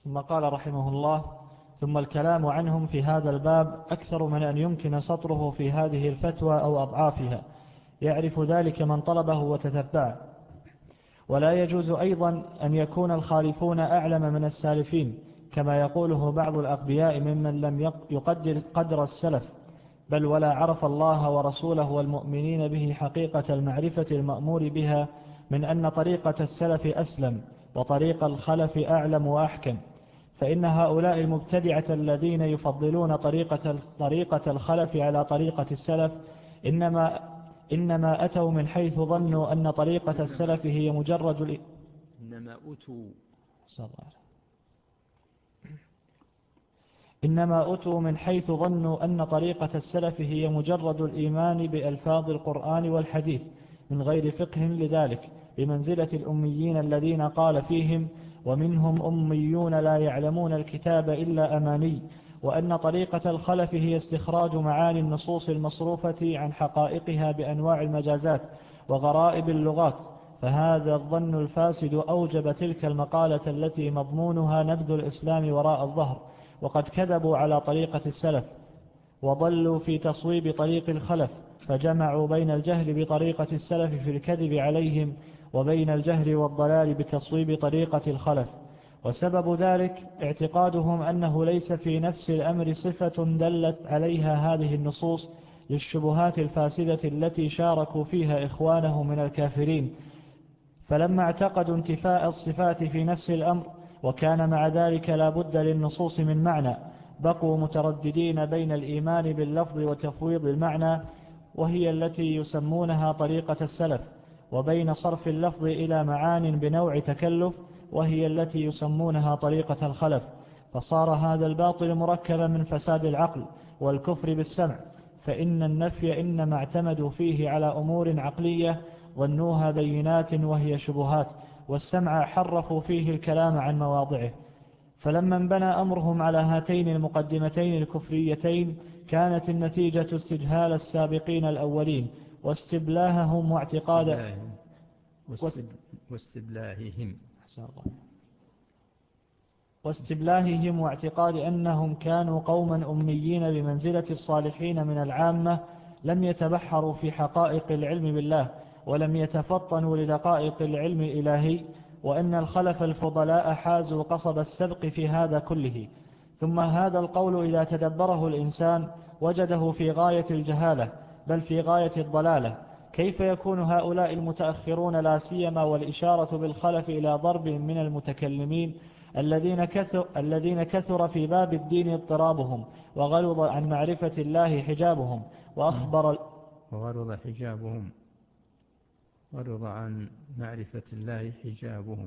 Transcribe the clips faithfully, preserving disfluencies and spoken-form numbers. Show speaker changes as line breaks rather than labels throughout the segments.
ثم قال رحمه الله: ثم الكلام عنهم في هذا الباب أكثر من أن يمكن سطره في هذه الفتوى أو أضعافها، يعرف ذلك من طلبه وتتبعه. ولا يجوز أيضا أن يكون الخالفون أعلم من السالفين كما يقوله بعض الأغبياء ممن لم يقدر قدر السلف، بل ولا عرف الله ورسوله والمؤمنين به حقيقة المعرفة المأمور بها، من أن طريقة السلف أسلم وطريق الخلف أعلم وأحكم. فإن هؤلاء المبتدعة الذين يفضلون طريقة طريقة الخلف على طريقة السلف إنما إنما أتوا من حيث ظنوا أن طريقة السلف هي مجرد
إنما أتوا
إنما أتوا من حيث ظنوا أن طريقة السلف هي مجرد الإيمان بألفاظ القرآن والحديث من غير فقه لذلك، بمنزلة الأميين الذين قال فيهم: ومنهم أميون لا يعلمون الكتاب إلا أماني. وأن طريقة الخلف هي استخراج معاني النصوص المصروفة عن حقائقها بأنواع المجازات وغرائب اللغات. فهذا الظن الفاسد أوجب تلك المقالة التي مضمونها نبذ الإسلام وراء الظهر، وقد كذبوا على طريقة السلف وضلوا في تصويب طريق الخلف، فجمعوا بين الجهل بطريقة السلف في الكذب عليهم وبين الجهل والضلال بتصويب طريقة الخلف. وسبب ذلك اعتقادهم أنه ليس في نفس الأمر صفة دلت عليها هذه النصوص للشبهات الفاسدة التي شاركوا فيها إخوانه من الكافرين. فلما اعتقدوا انتفاء الصفات في نفس الأمر وكان مع ذلك لا بد للنصوص من معنى، بقوا مترددين بين الإيمان باللفظ وتفويض المعنى، وهي التي يسمونها طريقة السلف، وبين صرف اللفظ إلى معان بنوع تكلف، وهي التي يسمونها طريقة الخلف. فصار هذا الباطل مركبا من فساد العقل والكفر بالسمع، فإن النفي إنما اعتمدوا فيه على أمور عقلية ظنوها بينات وهي شبهات، والسمع حرفوا فيه الكلام عن مواضعه. فلما انبنى أمرهم على هاتين المقدمتين الكفريتين كانت النتيجة استجهال السابقين الأولين واستبلاههم واعتقاد
واستبلاههم
واستبلاههم واعتقاد أنهم كانوا قوما أميين بمنزلة الصالحين من العامة، لم يتبحروا في حقائق العلم بالله ولم يتفطنوا لدقائق العلم الإلهي، وأن الخلف الفضلاء حازوا قصب السبق في هذا كله. ثم هذا القول إذا تدبره الإنسان وجده في غاية الجهالة بل في غاية الضلالة. كيف يكون هؤلاء المتأخرون لا سيما والإشارة بالخلف إلى ضرب من المتكلمين الذين كثر, الذين كثر في باب الدين اضطرابهم وغلظ عن معرفة الله حجابهم وأخبر
وغلظ حجابهم غلظ عن معرفة الله حجابهم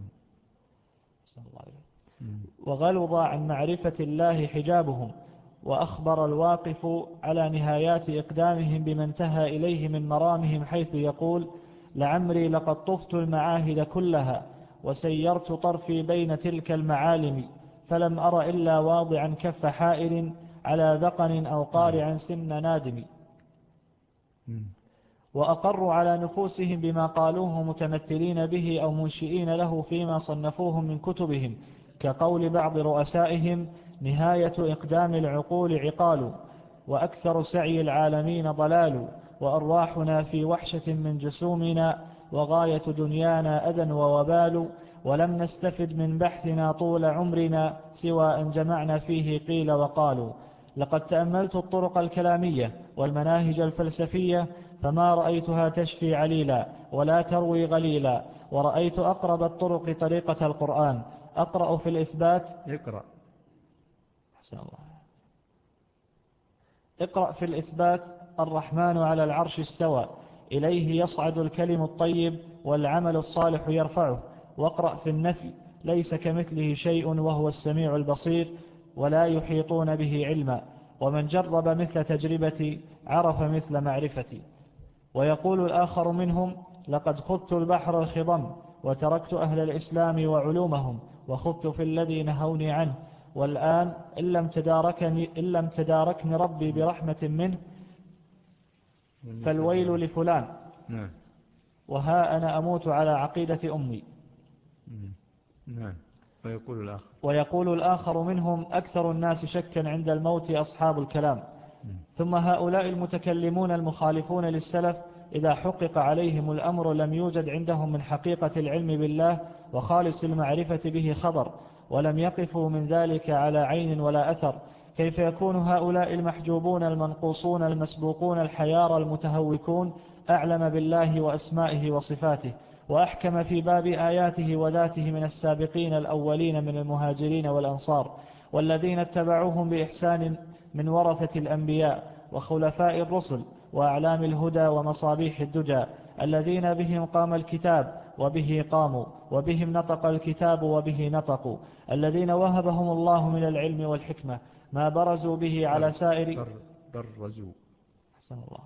وغلظ عن معرفة الله حجابهم وأخبر الواقف على نهايات إقدامهم بما انتهى إليه من مرامهم، حيث يقول: لعمري لقد طفت المعاهد كلها وسيرت طرفي بين تلك المعالم، فلم أر إلا واضعا كف حائر على ذقن أو قارعا سن نادم. وأقروا على نفوسهم بما قالوه متمثلين به أو منشئين له فيما صنفوه من كتبهم، كقول بعض رؤسائهم: نهاية إقدام العقول عقال، وأكثر سعي العالمين ضلال، وأرواحنا في وحشة من جسومنا، وغاية دنيانا أذى ووبال، ولم نستفد من بحثنا طول عمرنا سوى أن جمعنا فيه قيل وقالوا. لقد تأملت الطرق الكلامية والمناهج الفلسفية فما رأيتها تشفي عليلا ولا تروي غليلا، ورأيت أقرب الطرق طريقة القرآن. أقرأ في الإثبات
اقرأ
حسن الله اقرأ في الإثبات: الرحمن على العرش استوى، إليه يصعد الكلم الطيب والعمل الصالح يرفعه. واقرأ في النفي: ليس كمثله شيء وهو السميع البصير، ولا يحيطون به علما، ومن جرب مثل تجربتي عرف مثل معرفتي. ويقول الآخر منهم: لقد خذت البحر الخضم وتركت أهل الإسلام وعلومهم وخذت في الذي نهوني عنه، والآن إن لم تداركني, إن لم تداركني ربي برحمة منه فالويل لفلان، وها أنا أموت على عقيدة أمي.
نعم. ويقول الآخر
ويقول الآخر منهم أكثر الناس شكا عند الموت أصحاب الكلام. ثم هؤلاء المتكلمون المخالفون للسلف إذا حقق عليهم الأمر لم يوجد عندهم من حقيقة العلم بالله وخالص المعرفة به خبر، ولم يقفوا من ذلك على عين ولا أثر. كيف يكون هؤلاء المحجوبون المنقوصون المسبوقون الحيار المتهوكون أعلم بالله وأسمائه وصفاته وأحكم في باب آياته وذاته من السابقين الأولين من المهاجرين والأنصار والذين اتبعوهم بإحسان من ورثة الأنبياء وخلفاء الرسل وأعلام الهدى ومصابيح الدجى الذين بهم قام الكتاب وبه قاموا وبهم نطق الكتاب وبه نطقوا، الذين وهبهم الله من العلم والحكمة ما برزوا به على سائر
برزوا
حسن الله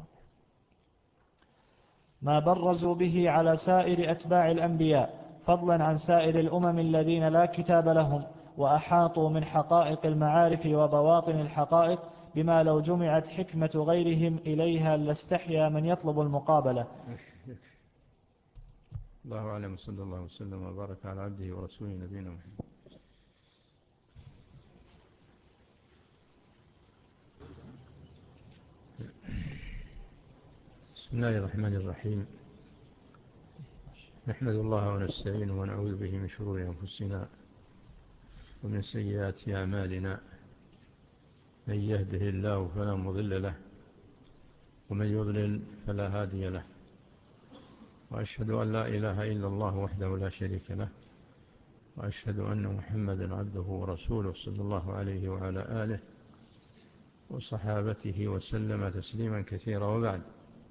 ما برزوا به على سائر أتباع الأنبياء فضلا عن سائر الأمم الذين لا كتاب لهم، وأحاطوا من حقائق المعارف وبواطن الحقائق بما لو جمعت حكمة غيرهم إليها لاستحيا من يطلب المقابلة.
الله أعلم، صلى الله وسلم وبارك على عبده ورسوله نبينا محمد. بسم الله الرحمن الرحيم. نحمد الله ونستعينه ونعوذ به من شرور أنفسنا ومن سيئات أعمالنا، من يهده الله فلا مضل له ومن يضلل فلا هادي له، وأشهد أن لا إله إلا الله وحده لا شريك له، وأشهد أن محمدا عبده ورسوله صلى الله عليه وعلى آله وصحابته وسلم تسليما كثيرا. وبعد،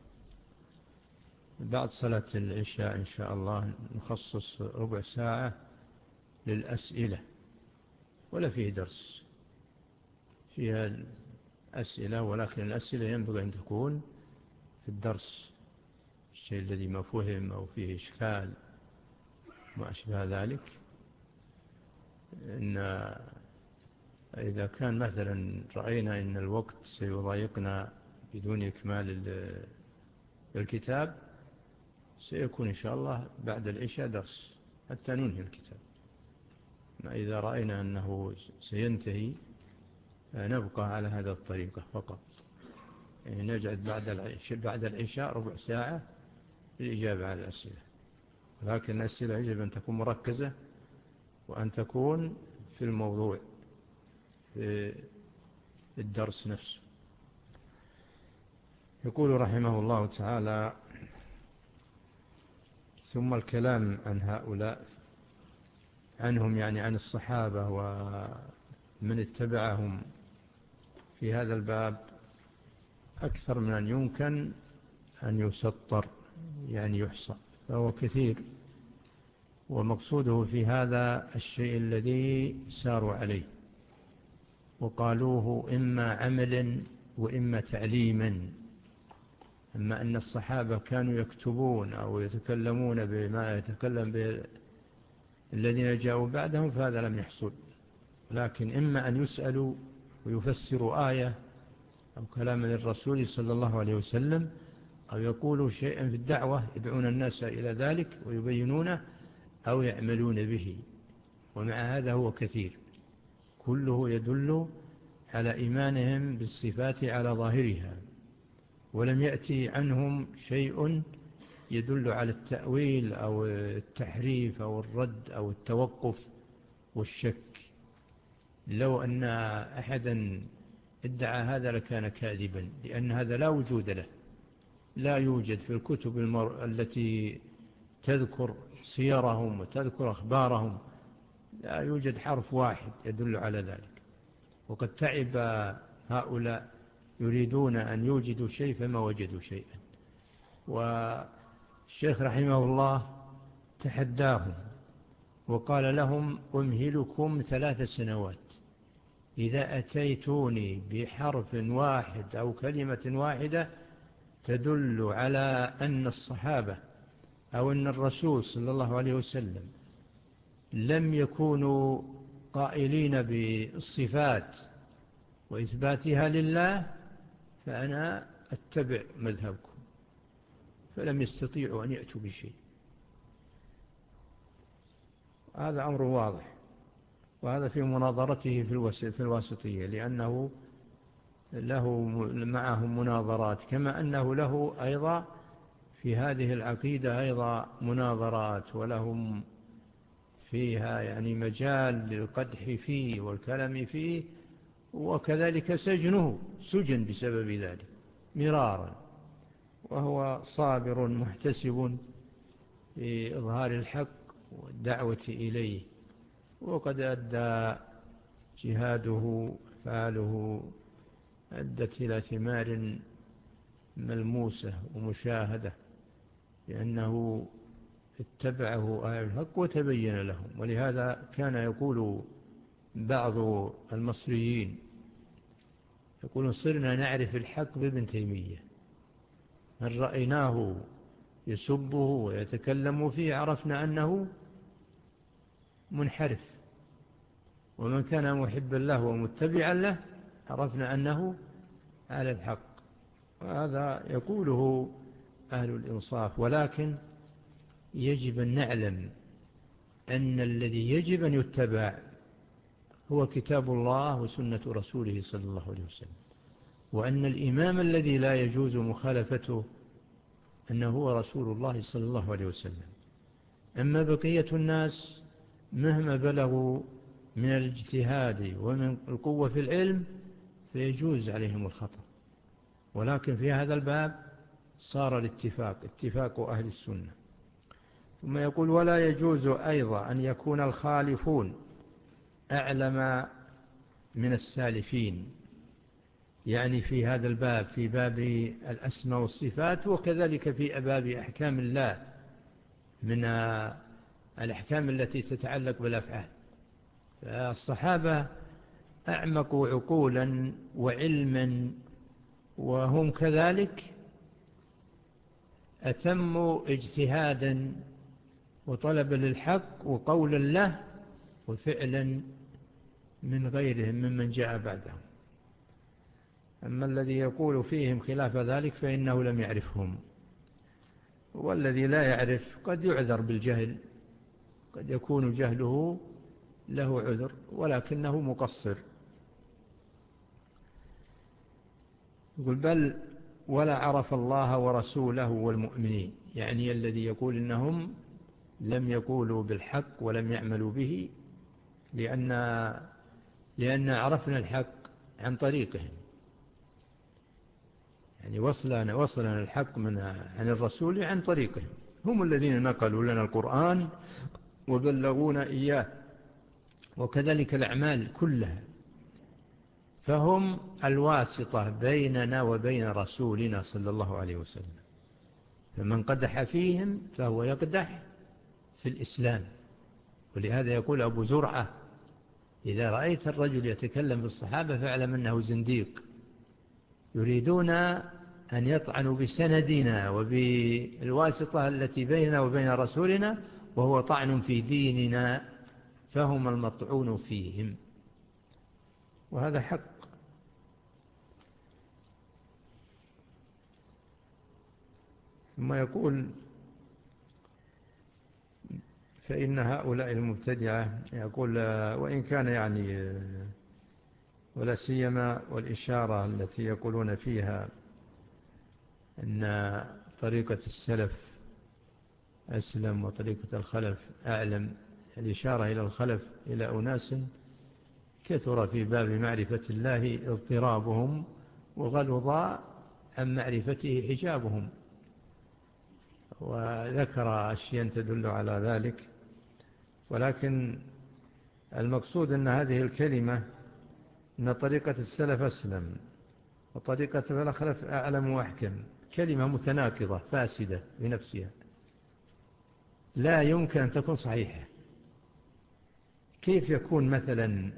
بعد صلاة العشاء إن شاء الله نخصص ربع ساعة للأسئلة، ولا فيه درس، فيها أسئلة، ولكن الأسئلة ينبغي أن تكون في الدرس، الشيء الذي ما فهم أو فيه إشكال ما أشبه ذلك. إن إذا كان مثلا رأينا أن الوقت سيضايقنا بدون إكمال الكتاب سيكون إن شاء الله بعد العشاء درس حتى ننهي الكتاب. إذا رأينا أنه سينتهي نبقى على هذا الطريقة فقط، يعني نجعل بعد العشاء بعد العشاء ربع ساعة للإجابة على الأسئلة، ولكن الأسئلة يجب أن تكون مركزة وأن تكون في الموضوع في الدرس نفسه. يقول رحمه الله تعالى: ثم الكلام عن هؤلاء، عنهم يعني عن الصحابة ومن اتبعهم في هذا الباب، أكثر من أن يمكن أن يسطر، يعني يحصى، فهو كثير، ومقصوده في هذا الشيء الذي ساروا عليه وقالوه إما عملا وإما تعليما. أما أن الصحابة كانوا يكتبون أو يتكلمون بما يتكلم به الذين جاءوا بعدهم فهذا لم يحصل، لكن إما أن يسألوا ويفسروا آية أو كلام للرسول صلى الله عليه وسلم، أو يقولوا شيئا في الدعوة يدعون الناس إلى ذلك ويبينونه، أو يعملون به. ومع هذا هو كثير، كله يدل على إيمانهم بالصفات على ظاهرها، ولم يأتي عنهم شيء يدل على التأويل أو التحريف أو الرد أو التوقف والشك. لو أن أحدا ادعى هذا لكان كاذبا، لأن هذا لا وجود له، لا يوجد في الكتب المر... التي تذكر سيرهم وتذكر أخبارهم، لا يوجد حرف واحد يدل على ذلك. وقد تعب هؤلاء يريدون أن يوجدوا شيء فما وجدوا شيئا. والشيخ رحمه الله تحداهم وقال لهم: أمهلكم ثلاث سنوات، إذا أتيتوني بحرف واحد أو كلمة واحدة تدل على أن الصحابة أو أن الرسول صلى الله عليه وسلم لم يكونوا قائلين بالصفات وإثباتها لله، فأنا أتبع مذهبكم. فلم يستطيعوا أن يأتوا بشيء. هذا أمر واضح، وهذا في مناظرته في الواسطية، لأنه له معهم مناظرات، كما أنه له أيضا في هذه العقيدة أيضا مناظرات، ولهم فيها يعني مجال للقدح فيه والكلام فيه، وكذلك سجنه سجن بسبب ذلك مرارا، وهو صابر محتسب في إظهار الحق والدعوة إليه، وقد أدى جهاده فعله أدت إلى ثمار ملموسة ومشاهدة، لأنه اتبعه أهل الحق وتبين لهم. ولهذا كان يقول بعض المصريين، يقولون صرنا نعرف الحق بابن تيمية، من رأيناه يسبه ويتكلم فيه عرفنا أنه منحرف، ومن كان محبا له ومتبعا له عرفنا أنه على الحق. وهذا يقوله أهل الإنصاف، ولكن يجب أن نعلم أن الذي يجب أن يتبع هو كتاب الله وسنة رسوله صلى الله عليه وسلم، وأن الإمام الذي لا يجوز مخالفته أنه هو رسول الله صلى الله عليه وسلم. أما بقية الناس مهما بلغوا من الاجتهاد ومن القوة في العلم فيجوز عليهم الخطأ، ولكن في هذا الباب صار الاتفاق اتفاق أهل السنة. ثم يقول ولا يجوز أيضا أن يكون الخالفون أعلم من السالفين، يعني في هذا الباب في باب الأسماء والصفات، وكذلك في باب أحكام الله من الأحكام التي تتعلق بالأفعال. الصحابة أعمقوا عقولا وعلما، وهم كذلك أتموا اجتهادا وطلبا للحق وقولا له وفعلا من غيرهم ممن جاء بعدهم. أما الذي يقول فيهم خلاف ذلك فإنه لم يعرفهم، والذي لا يعرف قد يعذر بالجهل، قد يكون جهله له عذر ولكنه مقصر. يقول بل ولا عرف الله ورسوله والمؤمنين، يعني الذي يقول إنهم لم يقولوا بالحق ولم يعملوا به، لأن, لأن عرفنا الحق عن طريقهم، يعني وصلنا, وصلنا الحق من عن الرسول عن طريقهم، هم الذين نقلوا لنا القرآن وبلغونا إياه، وكذلك الأعمال كلها، فهم الواسطة بيننا وبين رسولنا صلى الله عليه وسلم. فمن قدح فيهم فهو يقدح في الإسلام. ولهذا يقول أبو زرعة إذا رأيت الرجل يتكلم في الصحابة فاعلم أنه زنديق، يريدون أن يطعنوا بسندنا وبالواسطة التي بيننا وبين رسولنا، وهو طعن في ديننا، فهم المطعون فيهم، وهذا حق. ثم يقول فإن هؤلاء المبتدعة، يقول وإن كان يعني ولا سيما والإشارة التي يقولون فيها أن طريقة السلف أسلم وطريقة الخلف أعلم، الإشارة إلى الخلف إلى أناس كثر في باب معرفة الله اضطرابهم وغلظ عن معرفته حجابهم، وذكر أشياء تدل على ذلك. ولكن المقصود أن هذه الكلمة أن طريقة السلف أسلم وطريقة الخلف أعلم وأحكم كلمة متناقضة فاسدة بنفسها، لا يمكن أن تكون صحيحة. كيف يكون مثلا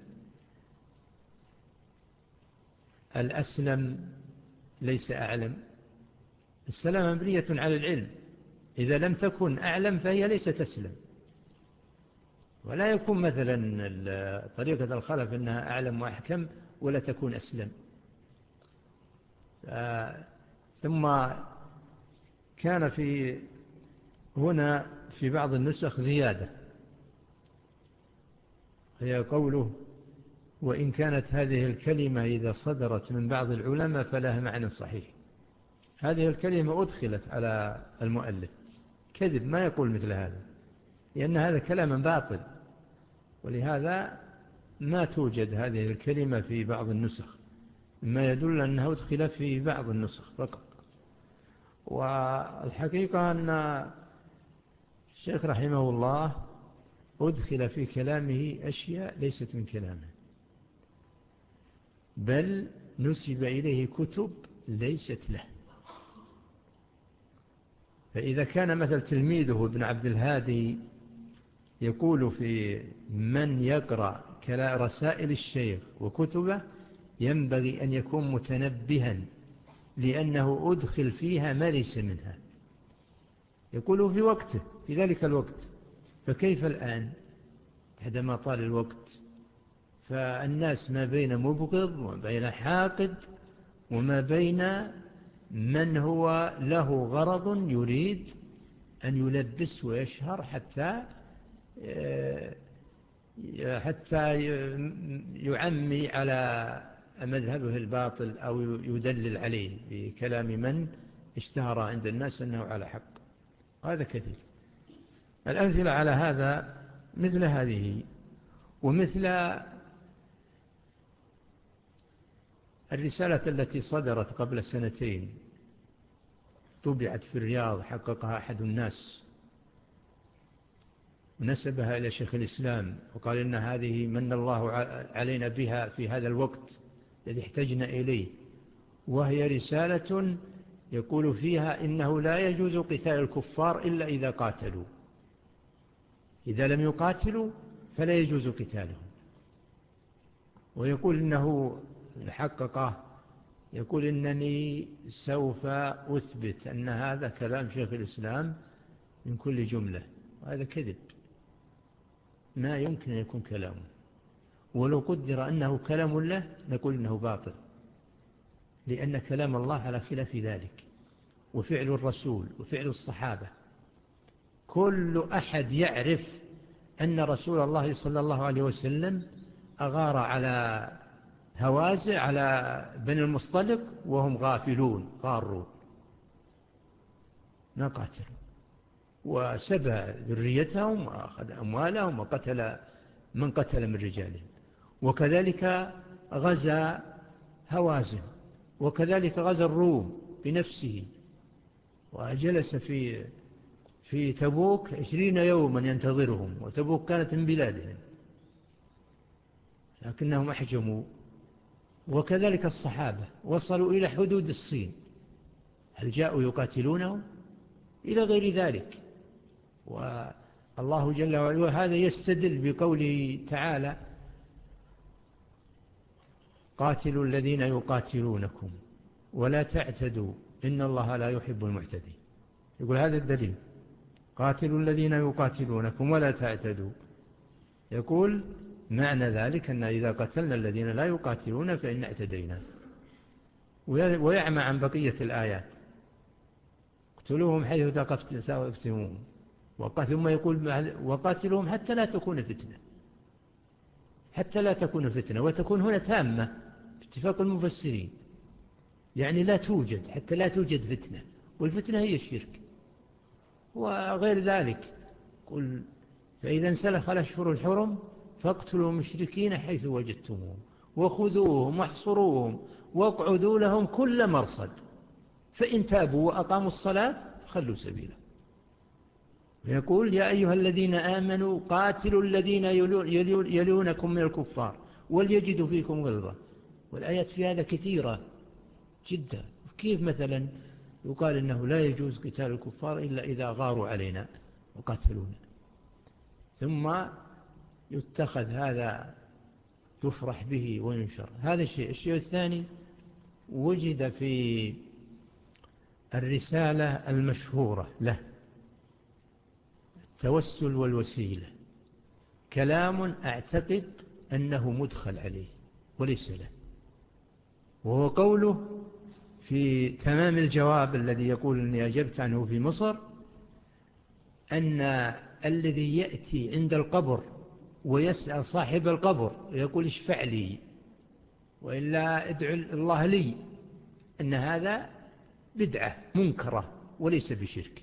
الأسلم ليس أعلم؟ السلام مبنية على العلم، إذا لم تكن أعلم فهي ليست أسلم. ولا يكون مثلا طريقة الخلف أنها أعلم وأحكم ولا تكون أسلم. ثم كان في هنا في بعض النسخ زيادة، هي قوله: وإن كانت هذه الكلمة إذا صدرت من بعض العلماء فلها معنى صحيح. هذه الكلمة أدخلت على المؤلف، كذب، ما يقول مثل هذا، لأن هذا كلام باطل، ولهذا ما توجد هذه الكلمة في بعض النسخ، ما يدل أنها أدخل في بعض النسخ فقط. والحقيقة أن الشيخ رحمه الله أدخل في كلامه أشياء ليست من كلامه، بل نسب إليه كتب ليست له. فإذا كان مثل تلميذه ابن عبد الهادي يقول في من يقرأ رسائل الشيخ وكتبه ينبغي أن يكون متنبها، لأنه أدخل فيها ما ليس منها، يقوله في وقته، في ذلك الوقت. فكيف الآن بعدما طال الوقت؟ فالناس ما بين مبغض وما بين حاقد وما بين من هو له غرض يريد أن يلبس ويشهر حتى حتى يعمي على مذهبه الباطل أو يدلل عليه بكلام من اشتهر عند الناس أنه على حق. هذا كثير. الأمثلة على هذا مثل هذه، ومثل الرسالة التي صدرت قبل سنتين طبعت في الرياض، حققها أحد الناس ونسبها إلى شيخ الإسلام وقال إن هذه من الله علينا بها في هذا الوقت الذي احتجنا إليه، وهي رسالة يقول فيها إنه لا يجوز قتال الكفار إلا إذا قاتلوا، إذا لم يقاتلوا فلا يجوز قتالهم. ويقول إنه حققه، يقول إنني سوف أثبت أن هذا كلام شيخ الإسلام من كل جملة، وهذا كذب، ما يمكن أن يكون كلامه. ولو قدر أنه كلام له نقول إنه باطل، لأن كلام الله على خلاف ذلك، وفعل الرسول وفعل الصحابة. كل أحد يعرف أن رسول الله صلى الله عليه وسلم أغار على هوازن، على بني المصطلق وهم غافلون غارون، ما قاتلوا، وسبى ذريتهم وأخذ أموالهم وقتل من قتل من رجالهم. وكذلك غزا هوازن، وكذلك غزا الروم بنفسه، وجلس في في تبوك عشرين يوما ينتظرهم، وتبوك كانت من بلادهم لكنهم أحجموا. وكذلك الصحابة وصلوا إلى حدود الصين، هل جاءوا يقاتلونهم؟ إلى غير ذلك. والله جل وعلا هذا يستدل بقوله تعالى: قاتلوا الذين يقاتلونكم ولا تعتدوا إن الله لا يحب المعتدين. يقول هذا الدليل، قاتلوا الذين يقاتلونكم ولا تعتدوا. يقول معنى ذلك أن إذا قتلنا الذين لا يقاتلون فإن اعتدينا. ويعمى عن بقية الآيات: اقتلوهم حيث ثقفتموهم، ثم يقول وقاتلوهم حتى لا تكون فتنة، حتى لا تكون فتنة، وتكون هنا تامة باتفاق المفسرين، يعني لا توجد، حتى لا توجد فتنة، والفتنة هي الشرك وغير ذلك. قل فإذا انسلخ الأشهر الحرم فاقتلوا المشركين حيث وجدتموهم وخذوهم واحصروهم واقعدوا لهم كل مرصد فإن تابوا وأقاموا الصلاة خلوا سبيله. ويقول يا أيها الذين آمنوا قاتلوا الذين يلونكم من الكفار وليجدوا فيكم غلظة. والآيات في هذا كثيرة جدا. كيف مثلا يقال إنه لا يجوز قتال الكفار إلا إذا غاروا علينا وقاتلونا، ثم يتخذ هذا يفرح به وينشر. هذا الشيء. الشيء الثاني وجد في الرسالة المشهورة له التوسل والوسيلة كلام أعتقد أنه مدخل عليه وليس له، وهو قوله في تمام الجواب الذي يقول أني أجبت عنه في مصر، أن الذي يأتي عند القبر ويسأل صاحب القبر ويقول اشفع لي وإلا ادعو الله لي، أن هذا بدعة منكرة وليس بشرك.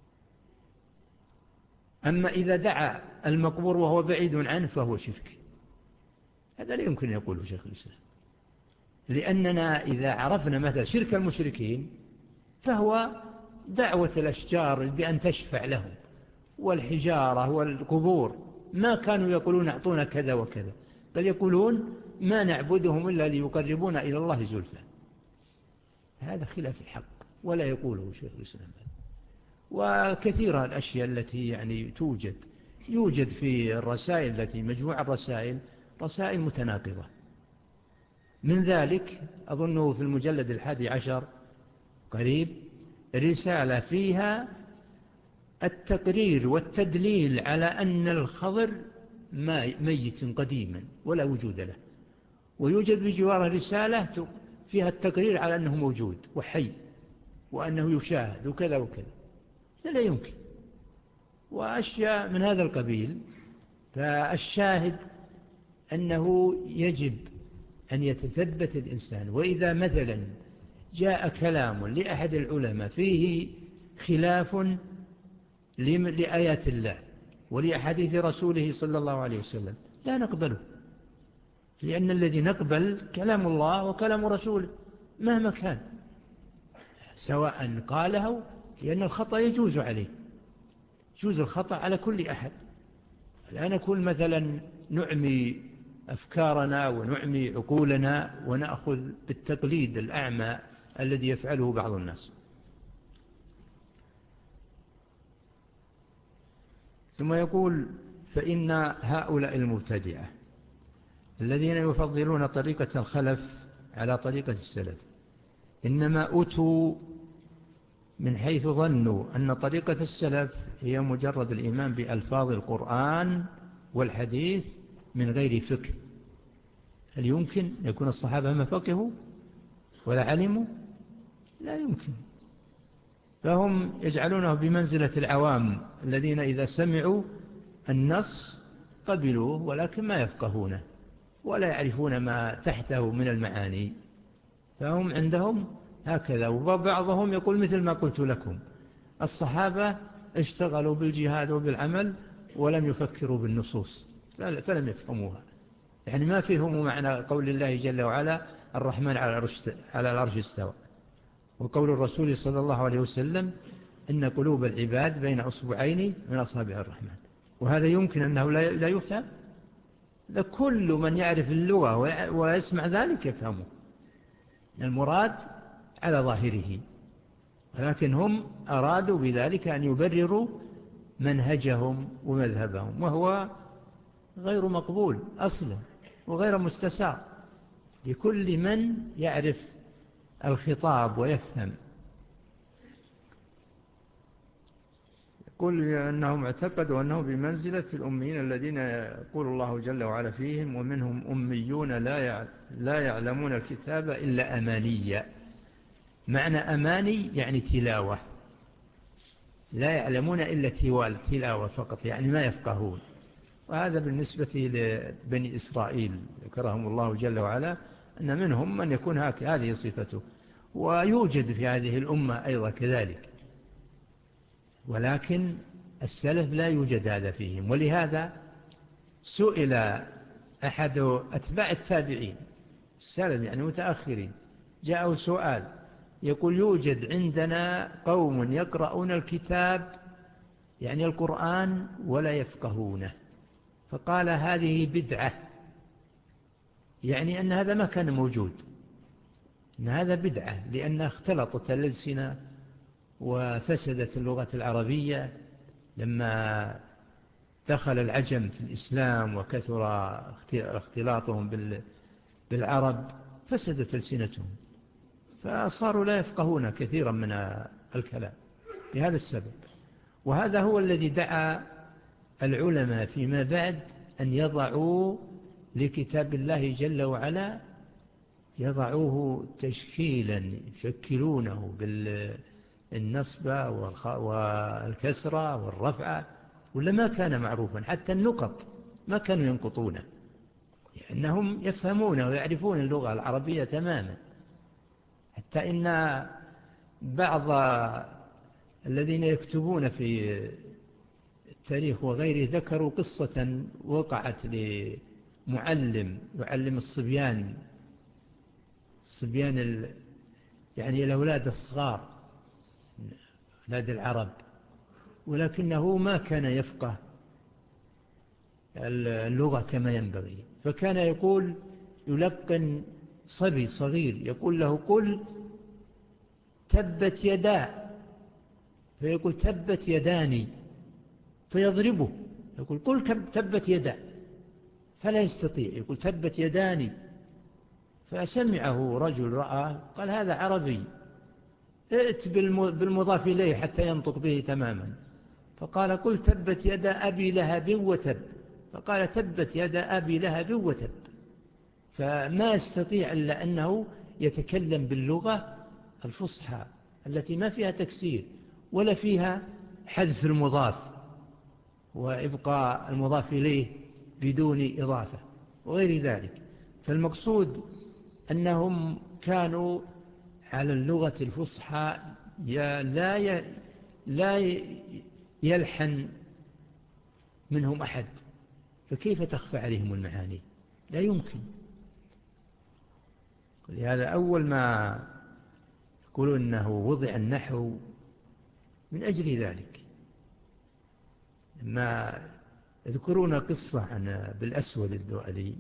أما إذا دعا المقبور وهو بعيد عنه فهو شرك، هذا لا يمكن يقوله شيخ الإسلام، لأننا إذا عرفنا مثل شرك المشركين فهو دعوة الأشجار بأن تشفع لهم والحجارة والقبور، ما كانوا يقولون اعطونا كذا وكذا، بل يقولون ما نعبدهم إلا ليقربونا إلى الله زلفى. هذا خلاف الحق ولا يقوله شيخ الإسلام. وكثيرا الأشياء التي يعني توجد يوجد في الرسائل التي مجموعة الرسائل رسائل متناقضة. من ذلك أظنه في المجلد الحادي عشر قريب رسالة فيها التقرير والتدليل على أن الخضر ميت قديما ولا وجود له، ويوجد بجواره رسالة فيها التقرير على أنه موجود وحي وأنه يشاهد وكذا وكذا. لا يمكن. وأشياء من هذا القبيل. فالشاهد أنه يجب أن يتثبت الإنسان، وإذا مثلا جاء كلام لأحد العلماء فيه خلاف لآيات الله ولأحاديث رسوله صلى الله عليه وسلم لا نقبله، لأن الذي نقبل كلام الله وكلام رسوله مهما كان، سواء قاله، لأن الخطأ يجوز عليه، يجوز الخطأ على كل أحد. لا نقول مثلا نعمي أفكارنا ونعمي عقولنا ونأخذ بالتقليد الأعمى الذي يفعله بعض الناس. ثم يقول فإن هؤلاء المبتدعة الذين يفضلون طريقة الخلف على طريقة السلف إنما أتوا من حيث ظنوا أن طريقة السلف هي مجرد الإيمان بألفاظ القرآن والحديث من غير فقه. هل يمكن يكون الصحابة ما فقهوا ولا علموا؟ لا يمكن. فهم يجعلونه بمنزلة العوام الذين إذا سمعوا النص قبلوه ولكن ما يفقهونه ولا يعرفون ما تحته من المعاني، فهم عندهم هكذا. وبعضهم يقول مثل ما قلت لكم، الصحابة اشتغلوا بالجهاد وبالعمل ولم يفكروا بالنصوص فلم يفهموها، يعني ما فهموا معنى قول الله جل وعلا الرحمن على العرش استوى، وقول الرسول صلى الله عليه وسلم إن قلوب العباد بين أصبعين من أصابع الرحمن. وهذا يمكن أنه لا يفهم؟ ده كل من يعرف اللغة ويسمع ذلك يفهمه، المراد على ظاهره، ولكن هم أرادوا بذلك أن يبرروا منهجهم ومذهبهم، وهو غير مقبول أصلا وغير مستساغ لكل من يعرف الخطاب ويفهم. يقول أنهم اعتقدوا أنه بمنزلة الأميين الذين يقول الله جل وعلا فيهم ومنهم أميون لا يعلمون الكتاب إلا أمانية. معنى أماني يعني تلاوة، لا يعلمون إلا تلاوة فقط، يعني ما يفقهون. وهذا بالنسبة لبني إسرائيل ذكرهم الله جل وعلا أن منهم من يكون هذه صفته، ويوجد في هذه الأمة أيضا كذلك، ولكن السلف لا يوجد هذا فيهم. ولهذا سئل أحد أتباع التابعين السلف يعني متأخرين، جاءوا سؤال يقول يوجد عندنا قوم يقرؤون الكتاب يعني القرآن ولا يفقهونه، فقال هذه بدعة، يعني أن هذا ما كان موجود، أن هذا بدعة لأن اختلطت الألسنة وفسدت اللغة العربية لما دخل العجم في الإسلام وكثر اختلاطهم بالعرب فسدت ألسنتهم، فصاروا لا يفقهون كثيرا من الكلام لهذا السبب. وهذا هو الذي دعا العلماء فيما بعد أن يضعوا لكتاب الله جل وعلا، يضعوه تشكيلا يشكلونه بالنصب والكسرة والرفع، ولا ما كان معروفا، حتى النقط ما كانوا ينقطونه، لأنهم يفهمون ويعرفون اللغة العربية تماما. حتى إن بعض الذين يكتبون في التاريخ وغيره ذكروا قصة وقعت لمعلم يعلم الصبيان الصبيان ال... يعني الأولاد الصغار أولاد العرب، ولكنه ما كان يفقه اللغة كما ينبغي، فكان يقول يلقن صبي صغير يقول له قل تبت يدا، فيقول تبت يداني، فيضربه يقول قل تبت يدا، فلا يستطيع يقول تبت يداني. فسمعه رجل رأى قال هذا عربي، ائت بالمضاف إليه حتى ينطق به تماما، فقال قل تبت يدا أبي لهب وتب، فقال تبت يدا أبي لهب وتب. فما يستطيع إلا أنه يتكلم باللغة الفصحى التي ما فيها تكسير ولا فيها حذف المضاف وإبقاء المضاف إليه بدون إضافة وغير ذلك. فالمقصود أنهم كانوا على اللغة الفصحى لا لا يلحن منهم أحد، فكيف تخفى عليهم المعاني؟ لا يمكن. لهذا أول ما يقولون أنه وضع النحو من أجل ذلك. ما يذكرون قصة عن بالأسود الدؤلي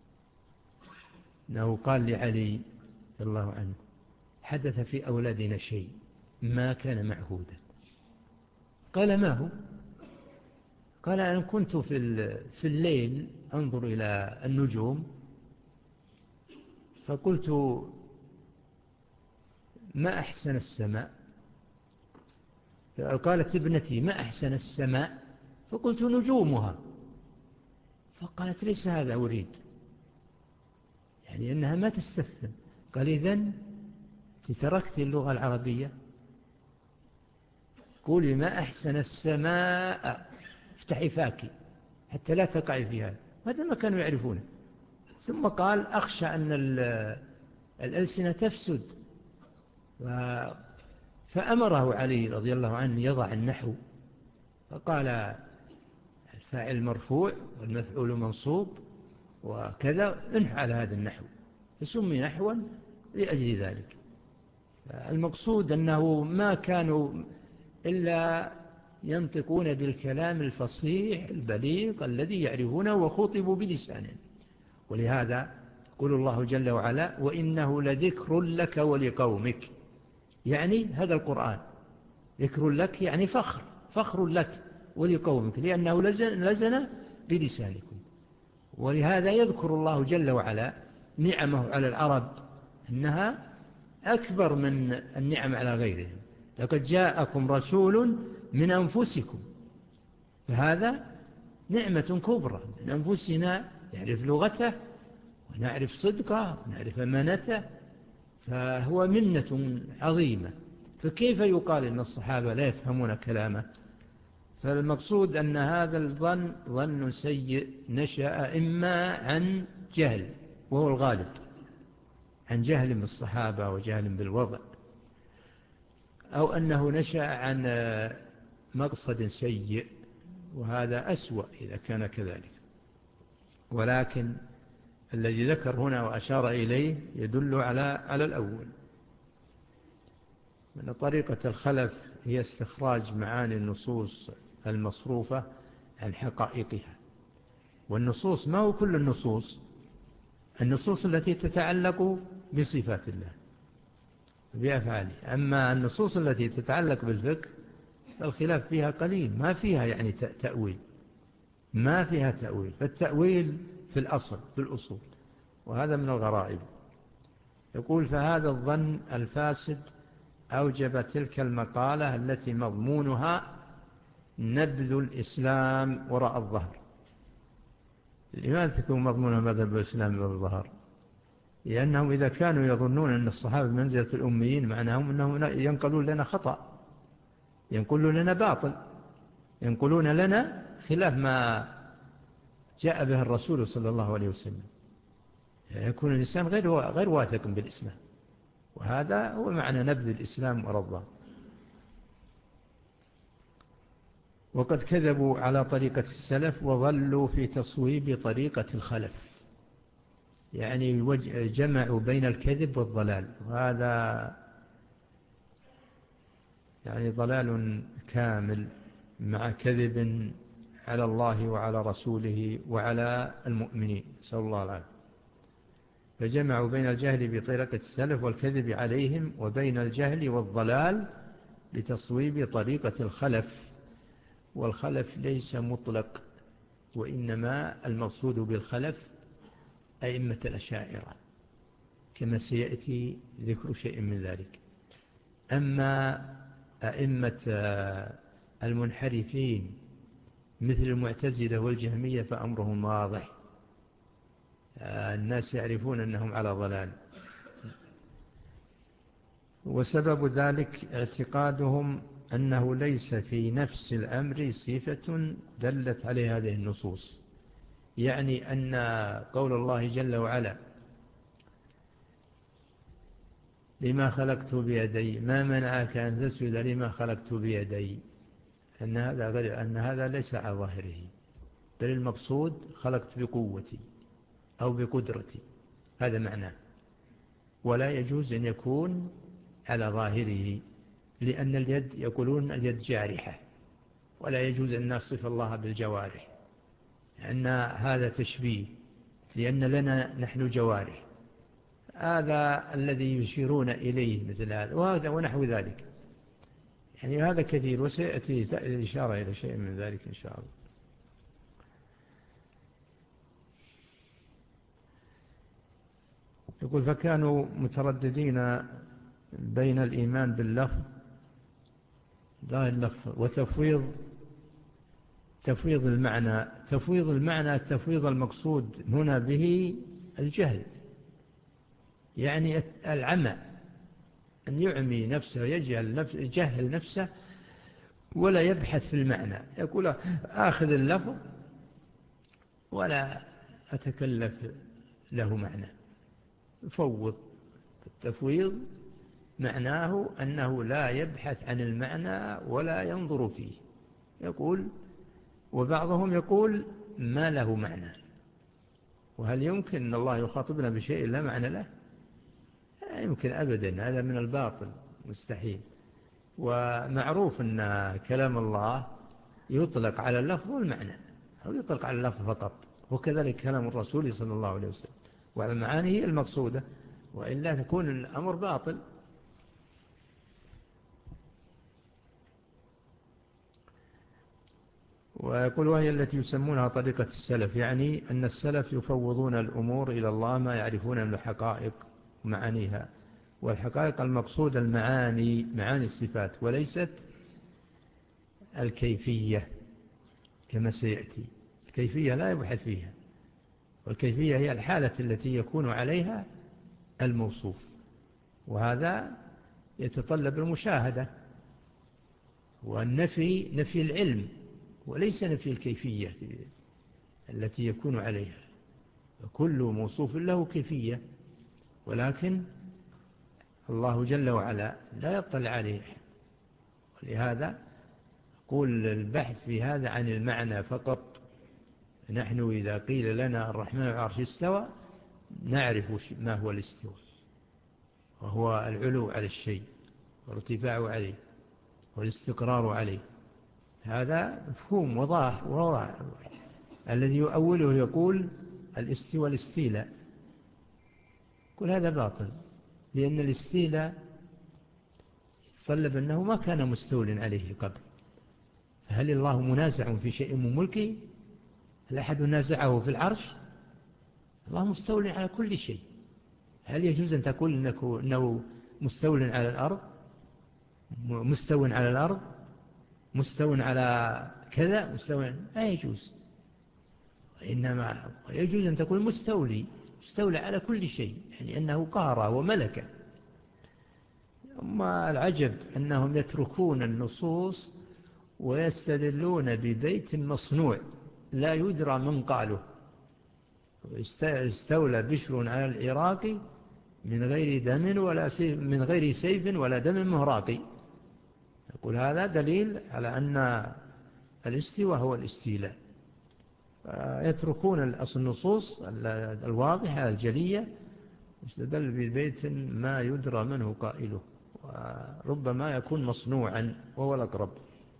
أنه قال لعلي رضي الله عنه حدث في أولادنا شيء ما كان معهودا. قال ما هو؟ قال أنا كنت في الليل أنظر إلى النجوم فقلت ما أحسن السماء. قالت ابنتي ما أحسن السماء، فقلت نجومها. فقالت ليس هذا أريد، يعني أنها ما تستفهم. قال إذن تركت اللغة العربية، قولي ما أحسن السماء، افتحي فاكي حتى لا تقعي فيها. هذا ما كانوا يعرفونه. ثم قال أخشى أن الألسنة تفسد، فأمره علي رضي الله عنه يضع النحو، فقال الفاعل مرفوع والمفعول منصوب وكذا، انح على هذا النحو، فسمي نحوا لأجل ذلك. المقصود أنه ما كانوا إلا ينطقون بالكلام الفصيح البليغ الذي يعرفونه وخطبوا بلسانه. ولهذا يقول الله جل وعلا وإنه لذكر لك ولقومك، يعني هذا القرآن ذكر لك يعني فخر فخر لك ولقومك، لأنه لزن, لزن بلسانكم. ولهذا يذكر الله جل وعلا نعمه على العرب أنها أكبر من النعم على غيرهم. لقد جاءكم رسول من أنفسكم، فهذا نعمة كبرى من أنفسنا، نعرف لغته ونعرف صدقه ونعرف أمانته، فهو منة عظيمة. فكيف يقال إن الصحابة لا يفهمون كلامه؟ فالمقصود أن هذا الظن ظن سيء نشأ إما عن جهل وهو الغالب، عن جهل بالصحابة وجهل بالوضع، أو أنه نشأ عن مقصد سيء، وهذا أسوأ إذا كان كذلك. ولكن الذي ذكر هنا وأشار إليه يدل على على الأول. من طريقة الخلف هي استخراج معاني النصوص المصروفة عن حقائقها. والنصوص ما هو كل النصوص، النصوص التي تتعلق بصفات الله بأفعاله. أما النصوص التي تتعلق بالفقه فالخلاف فيها قليل، ما فيها يعني تأويل، ما فيها تأويل، فالتأويل في الأصل في الأصول، وهذا من الغرائب. يقول فهذا الظن الفاسد أوجب تلك المقالة التي مضمونها نبذ الإسلام وراء الظهر. لماذا تكون مضمونها نبذ الإسلام وراء الظهر؟ لأنهم إذا كانوا يظنون أن الصحابة منزلة الأميين معناهم أنهم ينقلون لنا خطأ، ينقلون لنا باطل، ينقلون لنا خلاف ما جاء به الرسول صلى الله عليه وسلم، يكون الإنسان غير غير واثق بالإسلام، وهذا هو معنى نبذ الإسلام ورضاه. وقد كذبوا على طريقة السلف وظلوا في تصويب طريقة الخلف، يعني جمعوا بين الكذب والضلال، وهذا يعني ضلال كامل مع كذب على الله وعلى رسوله وعلى المؤمنين، نسأل الله العافية. فجمعوا بين الجهل بطريقة السلف والكذب عليهم وبين الجهل والضلال لتصويب طريقة الخلف. والخلف ليس مطلق، وإنما المقصود بالخلف أئمة الأشاعرة، كما سيأتي ذكر شيء من ذلك. أما أئمة المنحرفين مثل المعتزلة والجهمية فأمرهم واضح، الناس يعرفون أنهم على ضلال. وسبب ذلك اعتقادهم أنه ليس في نفس الأمر صفة دلت عليه هذه النصوص، يعني أن قول الله جل وعلا لما خلقت بيدي ما منعك أن تسجد لما خلقت بيدي، أن هذا غير أن هذا ليس على ظاهره، بل المقصود خلقت بقوتي أو بقدرتي، هذا معناه، ولا يجوز أن يكون على ظاهره، لأن اليد يقولون اليد جارحة، ولا يجوز أن نصف الله بالجوارح، لأن هذا تشبيه، لأن لنا نحن جوارح، هذا الذي يشيرون إليه مثل هذا وهذا ونحو ذلك، يعني هذا كثير، وسيأتي الإشارة إلى شيء من ذلك إن شاء الله. يقول فكانوا مترددين بين الإيمان باللفظ لا اللفظ وتفويض تفويض المعنى. تفويض المعنى التفويض المقصود هنا به الجهل، يعني العمى، أن يعمي نفسه يجهل نفسه, يجهل نفسه ولا يبحث في المعنى، يقول آخذ اللفظ ولا أتكلف له معنى. فوض التفويض معناه أنه لا يبحث عن المعنى ولا ينظر فيه، يقول، وبعضهم يقول ما له معنى. وهل يمكن أن الله يخاطبنا بشيء لا معنى له؟ لا يمكن أبدا، هذا من الباطل، مستحيل. ومعروف أن كلام الله يطلق على اللفظ والمعنى، أو يطلق على اللفظ فقط، وكذلك كلام الرسول صلى الله عليه وسلم، وعلى المعاني هي المقصودة، وإلا تكون الأمر باطل. ويقول وهي التي يسمونها طريقة السلف، يعني أن السلف يفوضون الأمور إلى الله ما يعرفون من الحقائق ومعانيها، والحقائق المقصود المعاني، معاني الصفات، وليست الكيفية كما سيأتي. الكيفية لا يبحث فيها، والكيفية هي الحالة التي يكون عليها الموصوف، وهذا يتطلب المشاهدة، والنفي نفي العلم وليس نفي الكيفية التي يكون عليها. كل موصوف له كيفية، ولكن الله جل وعلا لا يطلع عليه، ولهذا قول البحث في هذا عن المعنى فقط. نحن إذا قيل لنا الرحمن على العرش استوى نعرف ما هو الاستواء، وهو العلو على الشيء والارتفاع عليه والاستقرار عليه، هذا مفهوم وضاح وواضح. الذي يؤوله يقول الاستواء الاستيلاء، كل هذا باطل، لأن الاستيلاء يتطلب أنه ما كان مستول عليه قبل. فهل الله منازع في شيء من ملكه؟ هل أحد نازعه في العرش؟ الله مستول على كل شيء. هل يجوز أن تقول إنه, إنه مستول على الأرض، مستو على الأرض، مستو على كذا، مستو؟ لا يجوز. وإنما يجوز أن تقول مستولي، مستولى على كل شيء، يعني أنه قهر وملك. أما العجب أنهم يتركون النصوص ويستدلون ببيت مصنوع لا يدرى من قاله. استولى بشر على العراق من غير دم ولا سيف من غير سيف ولا دم مهراق. يقول هذا دليل على أن الاستواء هو الاستيلاء. يتركون النصوص الواضحة الجلية، يستدل ببيت ما يدرى منه قائله، وربما يكون مصنوعا وهو الأقرب.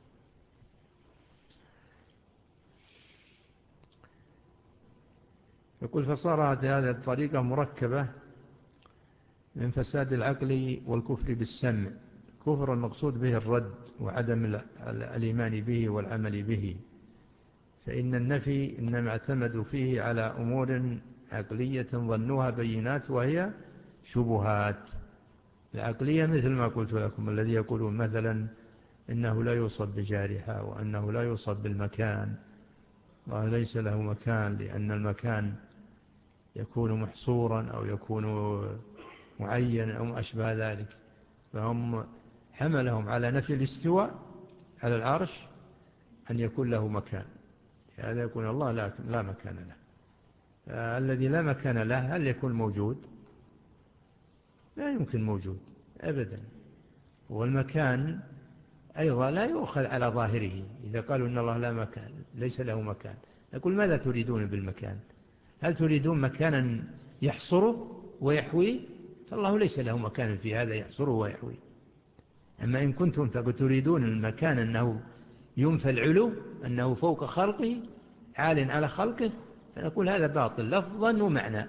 يقول فصارت هذه الطريقة مركبة من فساد العقل والكفر بالسمع. كفر المقصود به الرد وعدم الإيمان به والعمل به، فإن النفي إنما اعتمدوا فيه على أمور عقلية ظنوها بينات وهي شبهات. العقلية مثل ما قلت لكم، الذي يقولون مثلا إنه لا يوصف بجارحة، وأنه لا يوصف بالمكان، وليس له مكان لأن المكان يكون محصورا أو يكون معينا أو ما أشبه ذلك. فهم حملهم على نفي الاستواء على العرش أن يكون له مكان، هذا يكون الله لا, لا مكان له. الذي لا مكان له هل يكون موجود؟ لا يمكن موجود أبدا. والمكان أيضا لا يؤخذ على ظاهره. إذا قالوا إن الله لا مكان ليس له مكان، نقول ماذا تريدون بالمكان؟ هل تريدون مكانا يحصره ويحوي؟ فالله ليس له مكان في هذا يحصره ويحوي. أما إن كنتم تريدون المكان أنه ينفى العلو، أنه فوق خلقه عال على خلقه، فنقول هذا باطل لفظا ومعنى.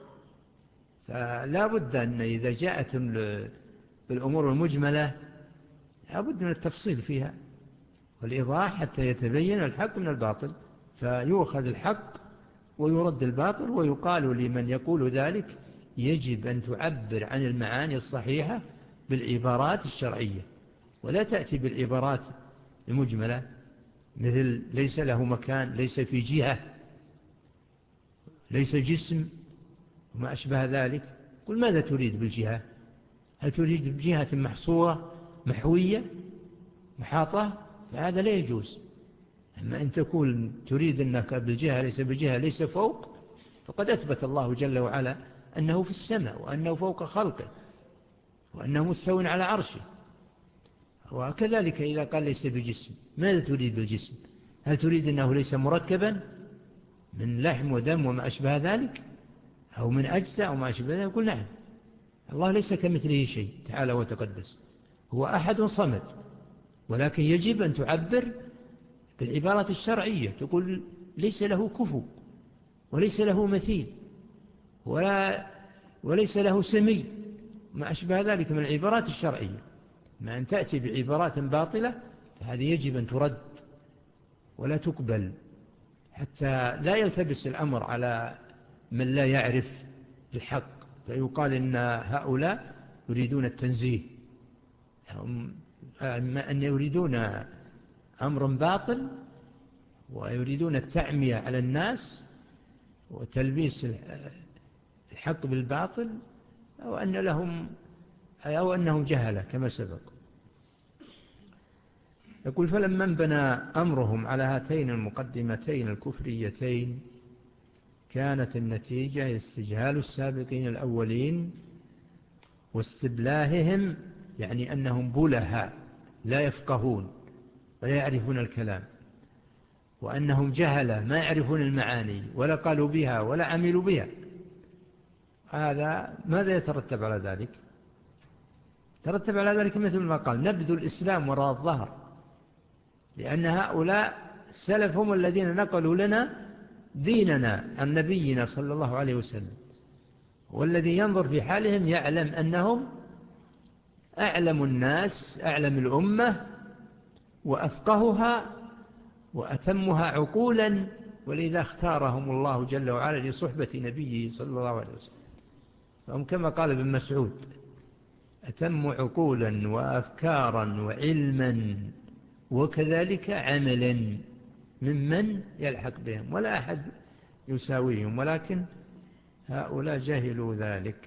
فلا بد أن إذا جاءت الأمور المجملة لا بد من التفصيل فيها والإيضاح حتى يتبين الحق من الباطل، فيؤخذ الحق ويرد الباطل. ويقال لمن يقول ذلك يجب أن تعبر عن المعاني الصحيحة بالعبارات الشرعية، ولا تأتي بالعبارات المجملة مثل ليس له مكان، ليس في جهة، ليس جسم وما أشبه ذلك. قل ماذا تريد بالجهة؟ هل تريد بجهة محصورة محوية محاطة؟ فهذا لا يجوز. أما أن تقول تريد أنك بالجهة ليس بجهة ليس فوق، فقد أثبت الله جل وعلا أنه في السماء وأنه فوق خلقه وأنه مستو على عرشه. وكذلك إذا قال ليس بجسم، ماذا تريد بالجسم؟ هل تريد أنه ليس مركبا من لحم ودم وما أشبه ذلك، أو من أجزاء وما أشبه ذلك؟ يقول نعم، الله ليس كمثله شيء تعالى وتقدس، هو أحد صمد. ولكن يجب أن تعبر بالعبارة الشرعية، تقول ليس له كفو وليس له مثيل ولا وليس له سمي ما أشبه ذلك من العبارات الشرعية. ما أن تأتي بعبارات باطلة فهذه يجب أن ترد ولا تقبل، حتى لا يلتبس الأمر على من لا يعرف الحق، فيقال إن هؤلاء يريدون التنزيه، أن يريدون أمر باطل ويريدون التعمية على الناس وتلبيس الحق بالباطل، أو أن لهم أو أنهم جهلة كما سبق. يقول فلما انبنى أمرهم على هاتين المقدمتين الكفريتين كانت النتيجة استجهال السابقين الأولين واستبلاههم، يعني أنهم بلها لا يفقهون ولا يعرفون الكلام، وأنهم جهلة ما يعرفون المعاني ولا قالوا بها ولا عملوا بها. هذا ماذا يترتب على ذلك؟ ترتب على ذلك مثل ما قال نبذ الإسلام وراء الظهر، لأن هؤلاء السلف هم الذين نقلوا لنا ديننا عن نبينا صلى الله عليه وسلم، والذي ينظر في حالهم يعلم أنهم أعلم الناس، أعلم الأمة وأفقهها وأتمها عقولا، ولذا اختارهم الله جل وعلا لصحبة نبيه صلى الله عليه وسلم. فهم كما قال ابن مسعود أتم عقولا وأفكارا وعلما وكذلك عملا ممن يلحق بهم، ولا أحد يساويهم، ولكن هؤلاء جهلوا ذلك.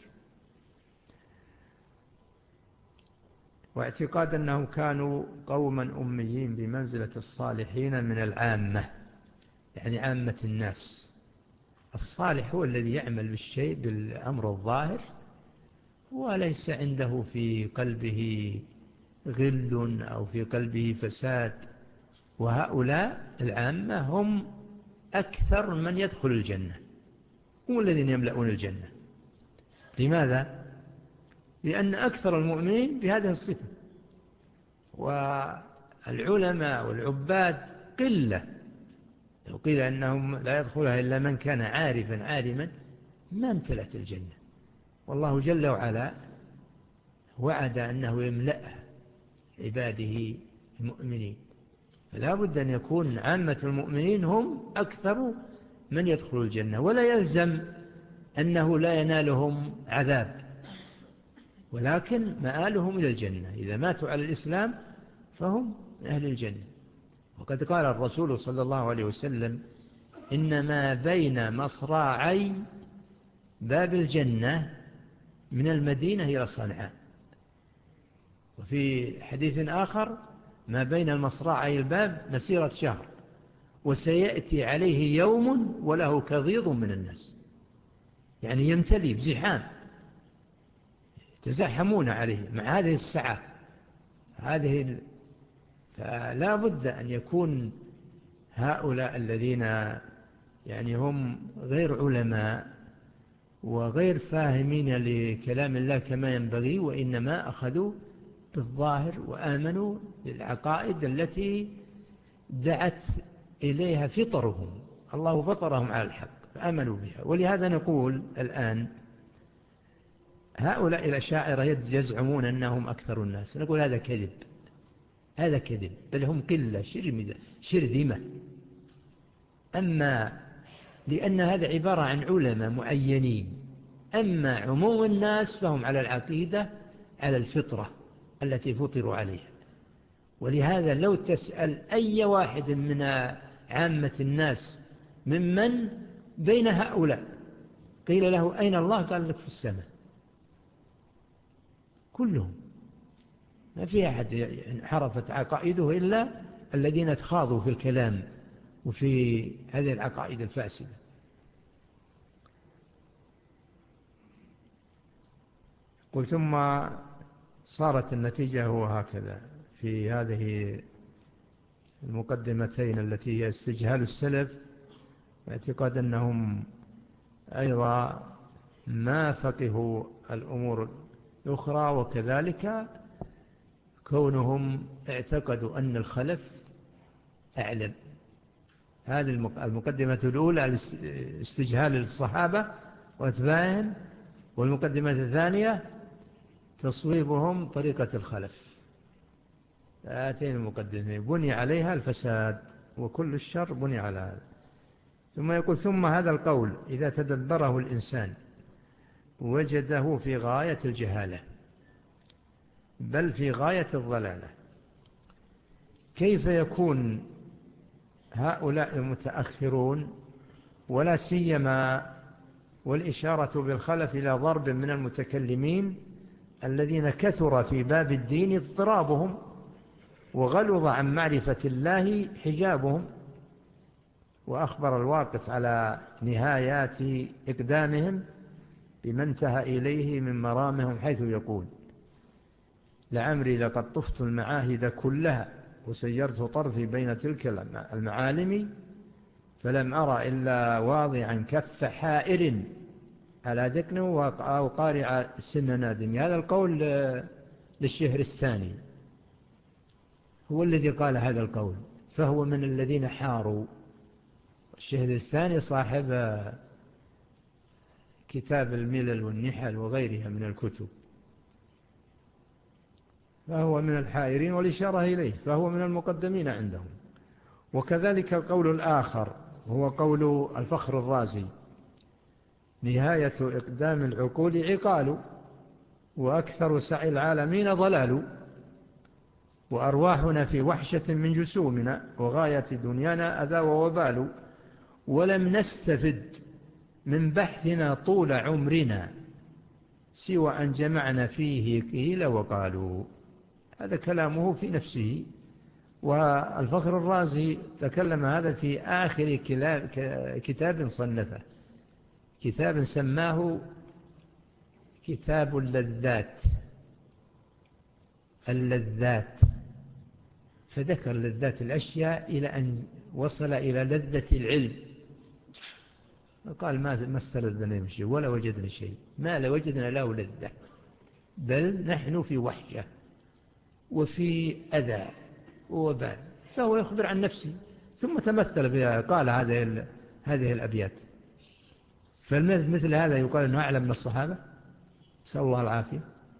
واعتقاد أنهم كانوا قوما أميين بمنزلة الصالحين من العامة، يعني عامة الناس. الصالح هو الذي يعمل بالشيء بالأمر الظاهر وليس عنده في قلبه غل أو في قلبه فساد. وهؤلاء العامة هم أكثر من يدخل الجنة، هم الذين يملؤون الجنة. لماذا؟ لأن أكثر المؤمنين بهذه الصفة، والعلماء والعباد قلة. لو قيل أنهم لا يدخلها إلا من كان عارفا عالما ما امتلأت الجنة. والله جل وعلا وعد أنه يملأ عباده المؤمنين، فلا بد أن يكون عامة المؤمنين هم أكثر من يدخل الجنة. ولا يلزم أنه لا ينالهم عذاب، ولكن مآلهم إلى الجنة. إذا ماتوا على الإسلام فهم من أهل الجنة. وقد قال الرسول صلى الله عليه وسلم: إنما بين مصراعي باب الجنة من المدينة إلى صنعاء. وفي حديث آخر: ما بين المصراعي الباب مسيرة شهر، وسيأتي عليه يوم وله كضيض من الناس. يعني يمتلي بزحام، يتزحمون عليه مع هذه السعة هذه. فلا بد أن يكون هؤلاء الذين يعني هم غير علماء وغير فاهمين لكلام الله كما ينبغي، وإنما أخذوا بالظاهر وآمنوا بالعقائد التي دعت إليها فطرهم. الله فطرهم على الحق فآمنوا بها. ولهذا نقول الآن هؤلاء الأشاعرة يزعمون أنهم أكثر الناس، نقول هذا كذب، هذا كذب، بل هم قلة شرذمة. أما لأن هذا عبارة عن علماء معينين، أما عموم الناس فهم على العقيدة على الفطرة التي فطروا عليها. ولهذا لو تسأل أي واحد من عامة الناس ممن بين هؤلاء قيل له أين الله؟ قال لك في السماء. كلهم، ما في أحد انحرفت عقائده إلا الذين اتخاضوا في الكلام وفي هذه العقائد الفاسدة. قل ثم صارت النتيجة هو هكذا في هذه المقدمتين التي هي استجهال السلف واعتقاد أنهم أيضا ما فقهوا الأمور الأخرى، وكذلك كونهم اعتقدوا أن الخلف أعلم. هذه المقدمة الأولى استجهال الصحابة وأتباعهم، والمقدمة الثانية تصويبهم طريقة الخلف. هاتين المقدمين بني عليها الفساد، وكل الشر بني على هذا. ثم يقول: ثم هذا القول إذا تدبره الإنسان وجده في غاية الجهالة بل في غاية الضلالة. كيف يكون هؤلاء المتأخرون ولا سيما والإشارة بالخلف إلى ضرب من المتكلمين الذين كثر في باب الدين اضطرابهم وغلظ عن معرفة الله حجابهم، وأخبر الواقف على نهايات إقدامهم بما انتهى إليه من مرامهم، حيث يقول: لعمري لقد طفت المعاهد كلها وسيرت طرفي بين تلك المعالم فلم أرى إلا واضعا كف حائر على ذقنه أو قارع سن نادم. هذا القول للشهرستاني، هو الذي قال هذا القول، فهو من الذين حاروا. الشهرستاني صاحب كتاب الملل والنحل وغيرها من الكتب، فهو من الحائرين والإشارة إليه، فهو من المقدمين عندهم. وكذلك القول الآخر هو قول الفخر الرازي: نهاية إقدام العقول عقال، وأكثر سعي العالمين ضلال، وأرواحنا في وحشة من جسومنا، وغاية دنيانا أذى ووبال، ولم نستفد من بحثنا طول عمرنا سوى أن جمعنا فيه قيل وقالوا. هذا كلامه في نفسه، والفخر الرازي تكلم هذا في آخر كتاب صنفه، كتاب سماه كتاب اللذات اللذات فذكر لذات الأشياء إلى أن وصل إلى لذة العلم، قال ما استلذنا من شيء ولا وجدنا شيء، ما لوجدنا له لذة، بل نحن في وحشة وفي أذى ووبال. فهو يخبر عن نفسه ثم تمثل بها، قال هذه هذه الأبيات. فمثل هذا يقال أنه أعلم من الصحابة، نسأل الله العافية.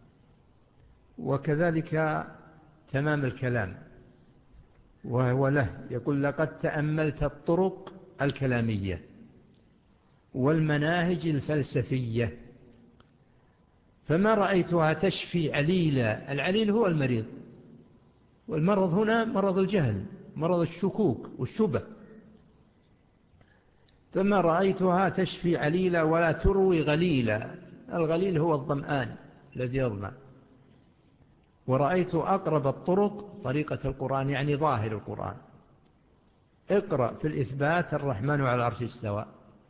وكذلك تمام الكلام وهو له يقول: لقد تأملت الطرق الكلامية والمناهج الفلسفية فما رأيتها تشفي عليلا. العليل هو المريض، والمرض هنا مرض الجهل، مرض الشكوك والشبه. فما رأيتها تشفي عليلا ولا تروي غليلا. الغليل هو الظمآن الذي يظمأ. ورأيت أقرب الطرق طريقة القرآن، يعني ظاهر القرآن. اقرأ في الإثبات: الرحمن على العرش استوى،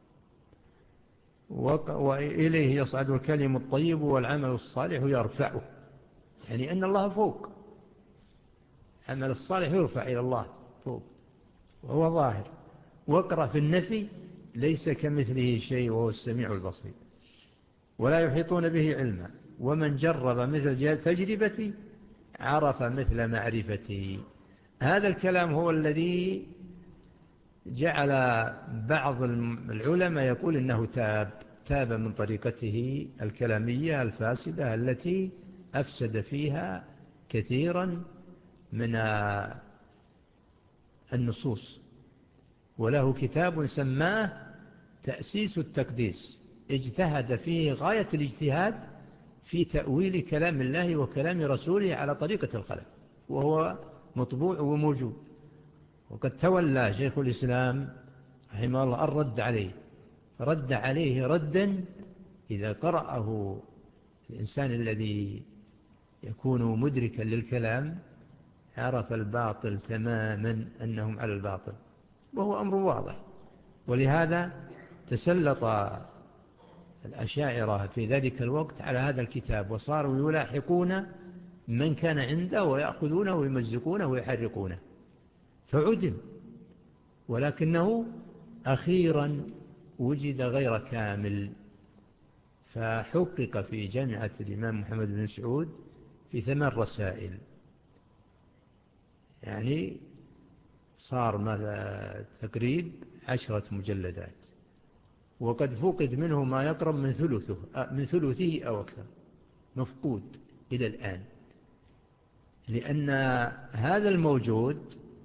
وإليه يصعد الكلم الطيب والعمل الصالح يرفعه، يعني أن الله فوق، عمل الصالح يرفع إلى الله فوق وهو ظاهر. واقرأ في النفي: ليس كمثله شيء وهو السميع البصير، ولا يحيطون به علما، ومن جرب مثل تجربتي عرف مثل معرفتي. هذا الكلام هو الذي جعل بعض العلماء يقول إنه تاب تاب من طريقته الكلامية الفاسدة التي أفسد فيها كثيرا من النصوص. وله كتاب سماه تأسيس التقديس، اجتهد فيه غاية الاجتهاد في تأويل كلام الله وكلام رسوله على طريقة الخلف، وهو مطبوع وموجود. وقد تولى شيخ الإسلام رحمه الله الرد عليه، رد عليه ردا إذا قرأه الإنسان الذي يكون مدركا للكلام عرف الباطل تماما أنهم على الباطل، وهو أمر واضح. ولهذا تسلط الأشاعرة في ذلك الوقت على هذا الكتاب، وصاروا يلاحقون من كان عنده ويأخذونه ويمزقونه ويحرقونه، فعدم. ولكنه أخيرا وجد غير كامل، فحقق في جامعة الإمام محمد بن سعود في ثمان رسائل، يعني صار ماذا تقريب عشرة مجلدات، وقد فقد منه ما يقرب من ثلثه من ثلثه أو أكثر، مفقود إلى الآن، لأن هذا الموجود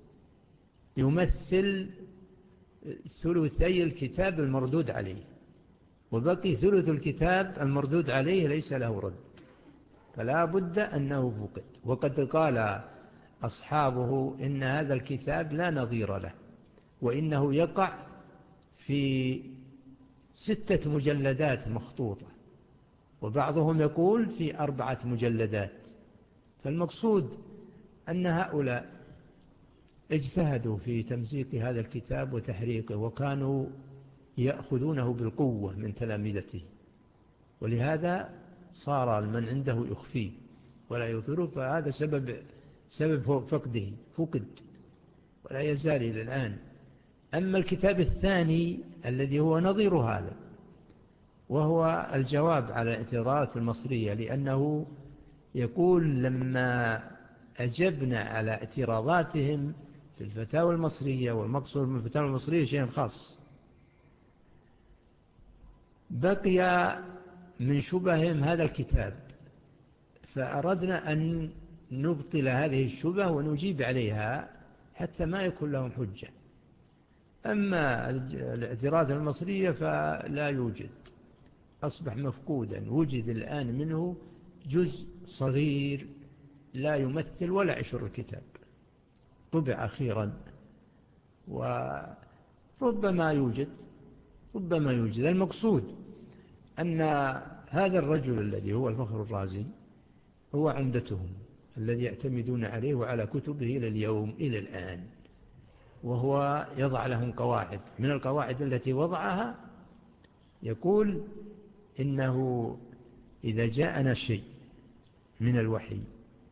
يمثل ثلثي الكتاب المردود عليه، وبقي ثلث الكتاب المردود عليه ليس له رد، فلا بد أنه فقد. وقد قال أصحابه إن هذا الكتاب لا نظير له، وإنه يقع في ستة مجلدات مخطوطة، وبعضهم يقول في أربعة مجلدات. فالمقصود أن هؤلاء اجتهدوا في تمزيق هذا الكتاب وتحريقه، وكانوا يأخذونه بالقوة من تلامذته، ولهذا صار من عنده يخفيه ولا يظهره، فهذا سبب سبب فقده، فقد ولا يزال إلى الآن. أما الكتاب الثاني الذي هو نظير هذا، وهو الجواب على الاعتراضات المصرية، لأنه يقول لما أجبنا على اعتراضاتهم في الفتاوى المصرية، والمقصود من الفتاوى المصرية شيء خاص، بقي من شبههم هذا الكتاب، فأردنا أن نبطل هذه الشبه ونجيب عليها حتى ما يكون لهم حجة. أما الاعتراض المصرية فلا يوجد، أصبح مفقودا، وجد الآن منه جزء صغير لا يمثل ولا عشر الكتاب، طبع أخيرا، وربما يوجد ربما يوجد. المقصود أن هذا الرجل الذي هو الفخر الرازي هو عمدتهم الذي يعتمدون عليه وعلى كتبه إلى اليوم إلى الآن، وهو يضع لهم قواعد. من القواعد التي وضعها يقول إنه إذا جاءنا شيء من الوحي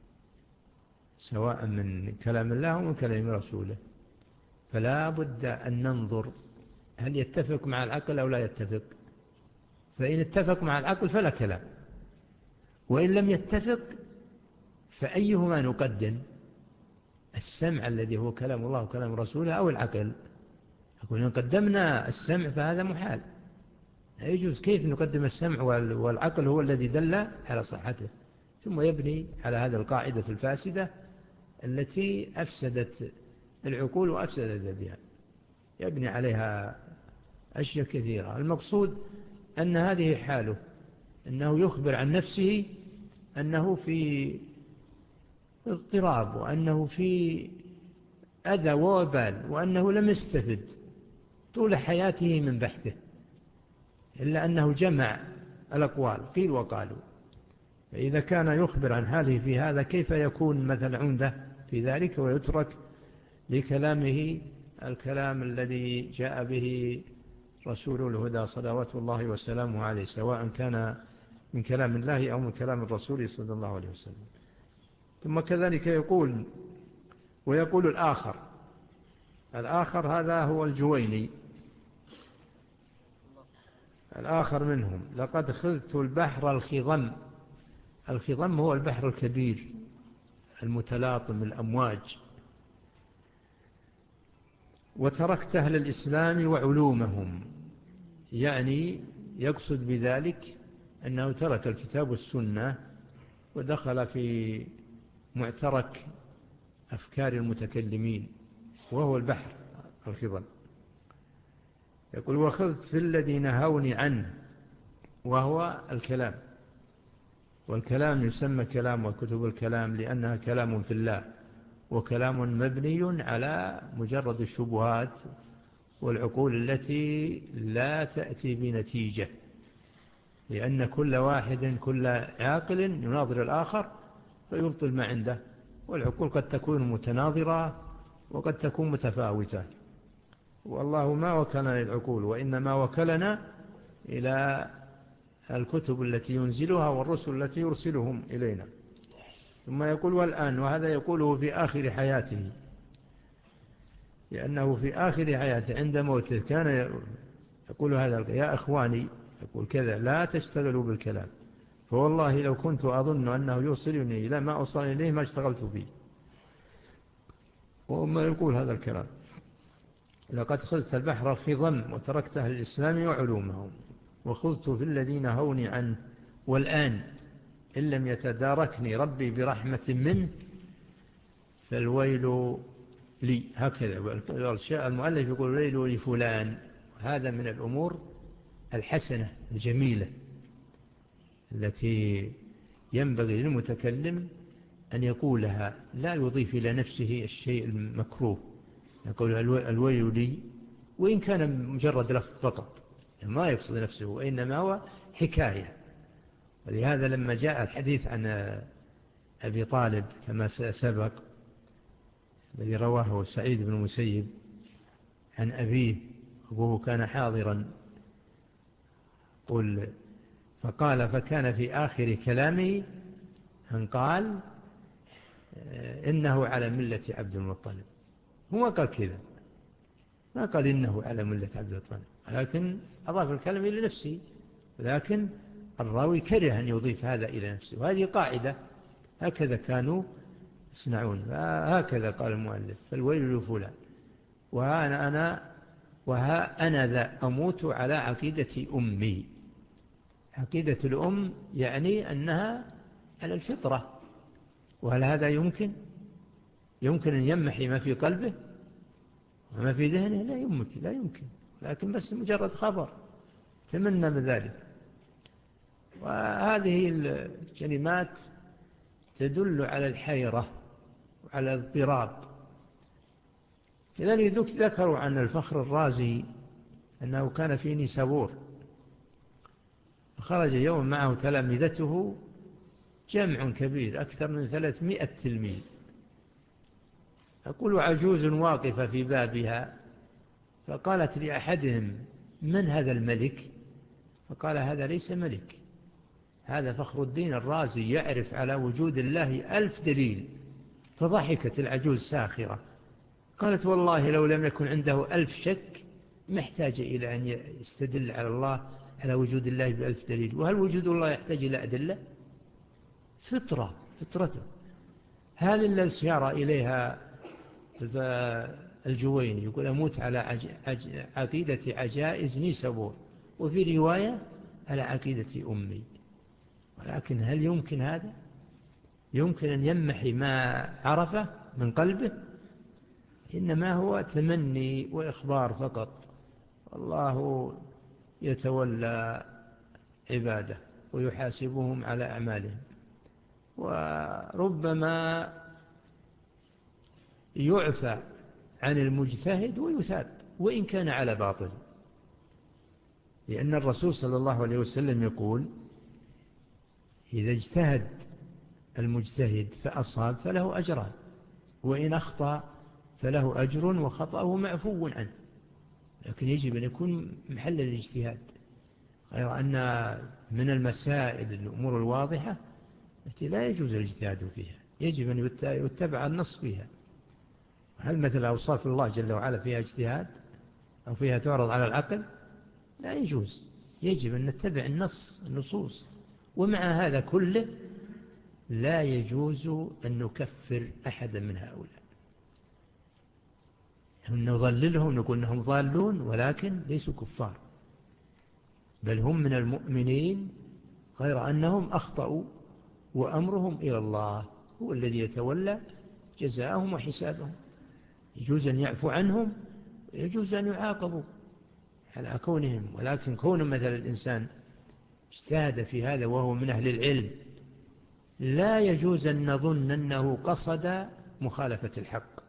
سواء من كلام الله أو من كلام رسوله فلا بد أن ننظر هل يتفق مع العقل أو لا يتفق، فإن اتفق مع العقل فلا كلام، وإن لم يتفق فأيهما نقدم، السمع الذي هو كلام الله وكلام رسوله أو العقل؟ يقول إن قدمنا السمع فهذا محال، لا يجوز. كيف نقدم السمع والعقل هو الذي دل على صحته؟ ثم يبني على هذا القاعدة الفاسدة التي أفسدت العقول وأفسدت الأديان، يبني عليها أشياء كثيرة. المقصود أن هذه حاله، أنه يخبر عن نفسه أنه في اضطراب وأنه في أذى ووبال وأنه لم يستفد طول حياته من بحثه، إلا أنه جمع الأقوال قيل وقالوا. فإذا كان يخبر عن حاله في هذا كيف يكون مثل عنده في ذلك ويترك لكلامه الكلام الذي جاء به رسول الهدى صلوات الله وسلامه عليه، سواء كان من كلام الله أو من كلام الرسول صلى الله عليه وسلم. ثم كذلك يقول ويقول الآخر الآخر هذا هو الجويني، الآخر منهم: لقد خذت البحر الخضم. الخضم هو البحر الكبير المتلاطم الأمواج، وتركت أهل الإسلام وعلومهم، يعني يقصد بذلك أنه ترك الكتاب والسنة ودخل في معترك أفكار المتكلمين وهو البحر الخضم. يقول: وخذت في الذي نهوني عنه، وهو الكلام، والكلام يسمى كلام وكتب الكلام لأنها كلام في الله، وكلام مبني على مجرد الشبهات والعقول التي لا تأتي بنتيجة، لأن كل واحد كل عاقل يناظر الآخر فيبطل ما عنده، والعقول قد تكون متناظرة وقد تكون متفاوتة، والله ما وكلنا للعقول وإنما وكلنا إلى الكتب التي ينزلها والرسل التي يرسلهم إلينا. ثم يقول: والآن، وهذا يقوله في آخر حياته، لأنه في آخر حياته عند موته كان يقول هذا: يا أخواني، يقول كذا: لا تشتغلوا بالكلام، فوالله لو كنت أظن أنه يوصلني إلى ما أوصلني إليه ما اشتغلت فيه. وما يقول هذا الكلام: لقد خذت البحر الخضم وتركت أهل الإسلام وعلومهم، وخذت في الذين هوني عنه، والآن إن لم يتداركني ربي برحمة منه فالويل لي. هكذا المؤلف يقول: الويل لفلان. هذا من الأمور الحسنة الجميلة التي ينبغي للمتكلم أن يقولها، لا يضيف إلى نفسه الشيء المكروه، يقول الويل لي، وإن كان مجرد لفظ فقط ما يقصد نفسه وإنما هو حكاية. ولهذا لما جاء الحديث عن أبي طالب كما سبق الذي رواه سعيد بن المسيب عن أبيه، أبوه كان حاضرا، قل فقال: فكان في آخر كلامه أن قال: إنه على ملة عبد المطلب. هو قال كذا، ما قال إنه على ملة عبد المطلب، لكن أضاف الكلمة إلى نفسه، لكن الراوي كره أن يضيف هذا إلى نفسه، وهذه قاعدة هكذا كانوا يصنعون. هكذا قال المؤلف: فالويل لفلان، وها أنا, أنا وها أنا ذا أموت على عقيدة أمي. عقيدة الأم يعني أنها على الفطرة، وهل هذا يمكن يمكن أن يمحي ما في قلبه وما في ذهنه؟ لا يمكن لا يمكن لكن بس مجرد خبر تمنى بذلك. وهذه الكلمات تدل على الحيرة وعلى الاضطراب. كذلك ذكروا عن الفخر الرازي أنه كان في نيسابور، خرج يوم معه تلامذته جمع كبير أكثر من ثلاثمائة تلميذ. أقول عجوز واقفة في بابها، فقالت لأحدهم: من هذا الملك؟ فقال: هذا ليس ملك، هذا فخر الدين الرازي يعرف على وجود الله ألف دليل. فضحكت العجوز ساخرة، قالت: والله لو لم يكن عنده ألف شك محتاج إلى أن يستدل على الله على وجود الله بألف دليل. وهل وجود الله يحتاج إلى أدلة؟ فطرة فطرته. هذه اللي أشار إليها الجويني، يقول: أموت على عج... عج... عقيدة عجائز نيسابور، وفي رواية على عقيدة أمي. ولكن هل يمكن هذا؟ يمكن أن يمحي ما عرفه من قلبه؟ إنما هو تمني وإخبار فقط. الله يتولى عباده ويحاسبهم على أعمالهم، وربما يعفى عن المجتهد ويثاب وإن كان على باطل، لأن الرسول صلى الله عليه وسلم يقول: إذا اجتهد المجتهد فأصاب فله أجران، وإن أخطأ فله أجر وخطأه معفو عنه. لكن يجب أن يكون محل الاجتهاد، غير أن من المسائل الأمور الواضحة التي لا يجوز الاجتهاد فيها، يجب أن يتبع النص فيها. هل مثل أوصاف الله جل وعلا فيها اجتهاد أو فيها تعرض على العقل؟ لا يجوز، يجب أن نتبع النص النصوص. ومع هذا كله لا يجوز أن نكفر أحدا من هؤلاء، نضللهم نقول أنهم ضالون، ولكن ليسوا كفار، بل هم من المؤمنين، غير أنهم أخطأوا وأمرهم إلى الله، هو الذي يتولى جزاءهم وحسابهم. يجوز أن يعفو عنهم ويجوز أن يعاقبوا على كونهم، ولكن كون مثل الإنسان اجتهد في هذا وهو من أهل العلم لا يجوز أن نظن أنه قصد مخالفة الحق.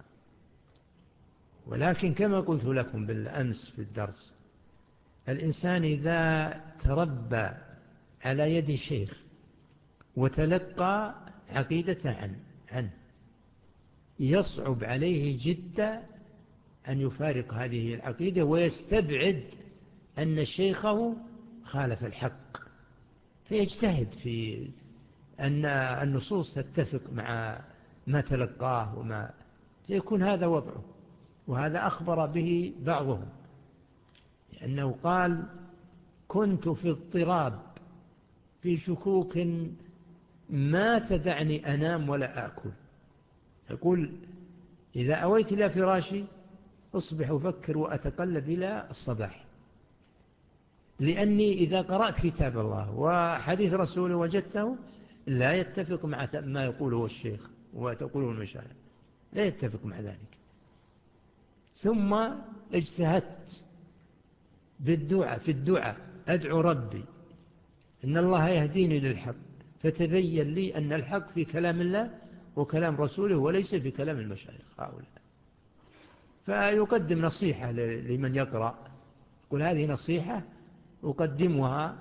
ولكن كما قلت لكم بالأمس في الدرس، الإنسان إذا تربى على يد شيخ وتلقى عقيدة عنه عنه يصعب عليه جدا أن يفارق هذه العقيدة ويستبعد أن شيخه خالف الحق، فيجتهد في أن النصوص تتفق مع ما تلقاه وما فيكون هذا وضعه. وهذا أخبر به بعضهم، لأنه قال: كنت في اضطراب في شكوك ما تدعني أنام ولا آكل. يقول: إذا أويت إلى فراشي أصبح أفكر وأتقلب إلى الصباح، لأني إذا قرأت كتاب الله وحديث رسوله وجدته لا يتفق مع ما يقوله الشيخ وتقوله المشايخ، لا يتفق مع ذلك. ثم اجتهدت بالدعاء في الدعاء أدعو ربي إن الله يهديني للحق، فتبين لي أن الحق في كلام الله وكلام رسوله وليس في كلام المشايخ هؤلاء. فيقدم نصيحة لمن يقرأ، يقول: هذه نصيحة أقدمها،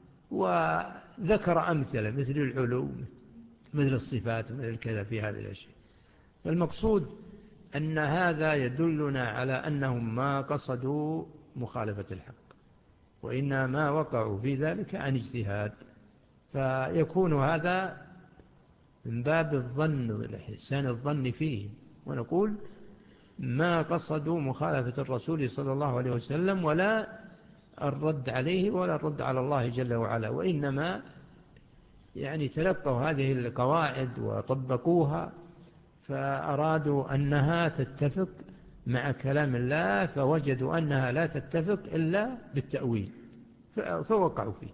وذكر أمثلة مثل العلو مثل الصفات مثل كذا في هذه الأشياء. فالمقصود أن هذا يدلنا على أنهم ما قصدوا مخالفة الحق، وإنما وقعوا في ذلك عن اجتهاد، فيكون هذا من باب الظن إحسان الظن فيه. ونقول: ما قصدوا مخالفة الرسول صلى الله عليه وسلم ولا الرد عليه ولا الرد على الله جل وعلا، وإنما يعني تلقوا هذه القواعد وطبقوها، فأرادوا أنها تتفق مع كلام الله، فوجدوا أنها لا تتفق إلا بالتأويل فوقعوا فيه.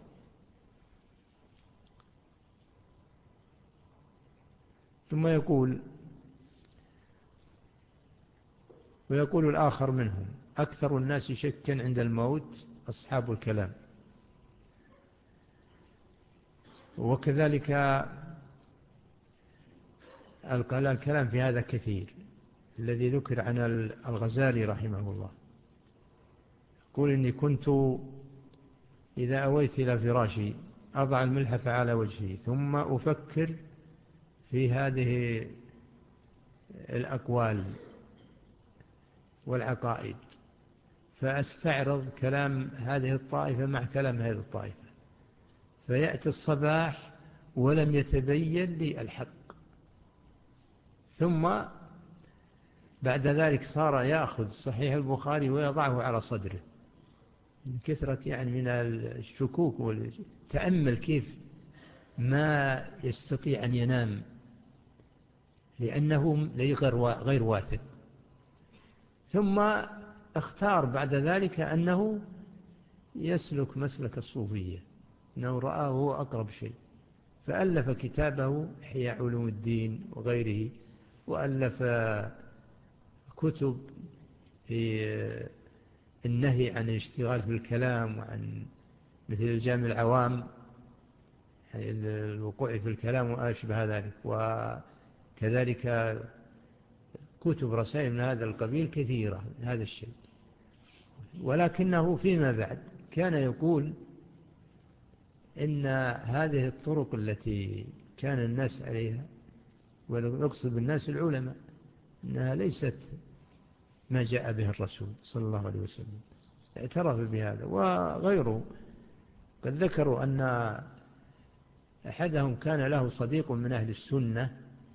ثم يقول: ويقول الآخر منهم: أكثر الناس شكا عند الموت أصحاب الكلام. وكذلك الكلام في هذا كثير، الذي ذكر عن الغزالي رحمه الله، يقول: إني كنت إذا أويت إلى فراشي أضع الملحف على وجهي ثم أفكر في هذه الأقوال والعقائد، فأستعرض كلام هذه الطائفة مع كلام هذه الطائفة، فيأتي الصباح ولم يتبين لي الحق. ثم بعد ذلك صار يأخذ صحيح البخاري ويضعه على صدره من كثرة يعني من الشكوك والتأمل، كيف ما يستطيع أن ينام لأنه غير واثق. ثم اختار بعد ذلك أنه يسلك مسلك الصوفية، أنه رآه هو أقرب شيء، فألف كتابه إحياء علوم الدين وغيره، وألف كتب في النهي عن الاشتغال في الكلام، وعن مثل الجامع العوام الوقوع في الكلام وأشبه ذلك، وكذلك كتب رسائل من هذا القبيل كثيرة من هذا الشيء. ولكنه فيما بعد كان يقول إن هذه الطرق التي كان الناس عليها، ونقصد بالناس العلماء، إنها ليست ما جاء به الرسول صلى الله عليه وسلم، اعترف بهذا. وغيره قد ذكروا أن أحدهم كان له صديق من أهل السنة،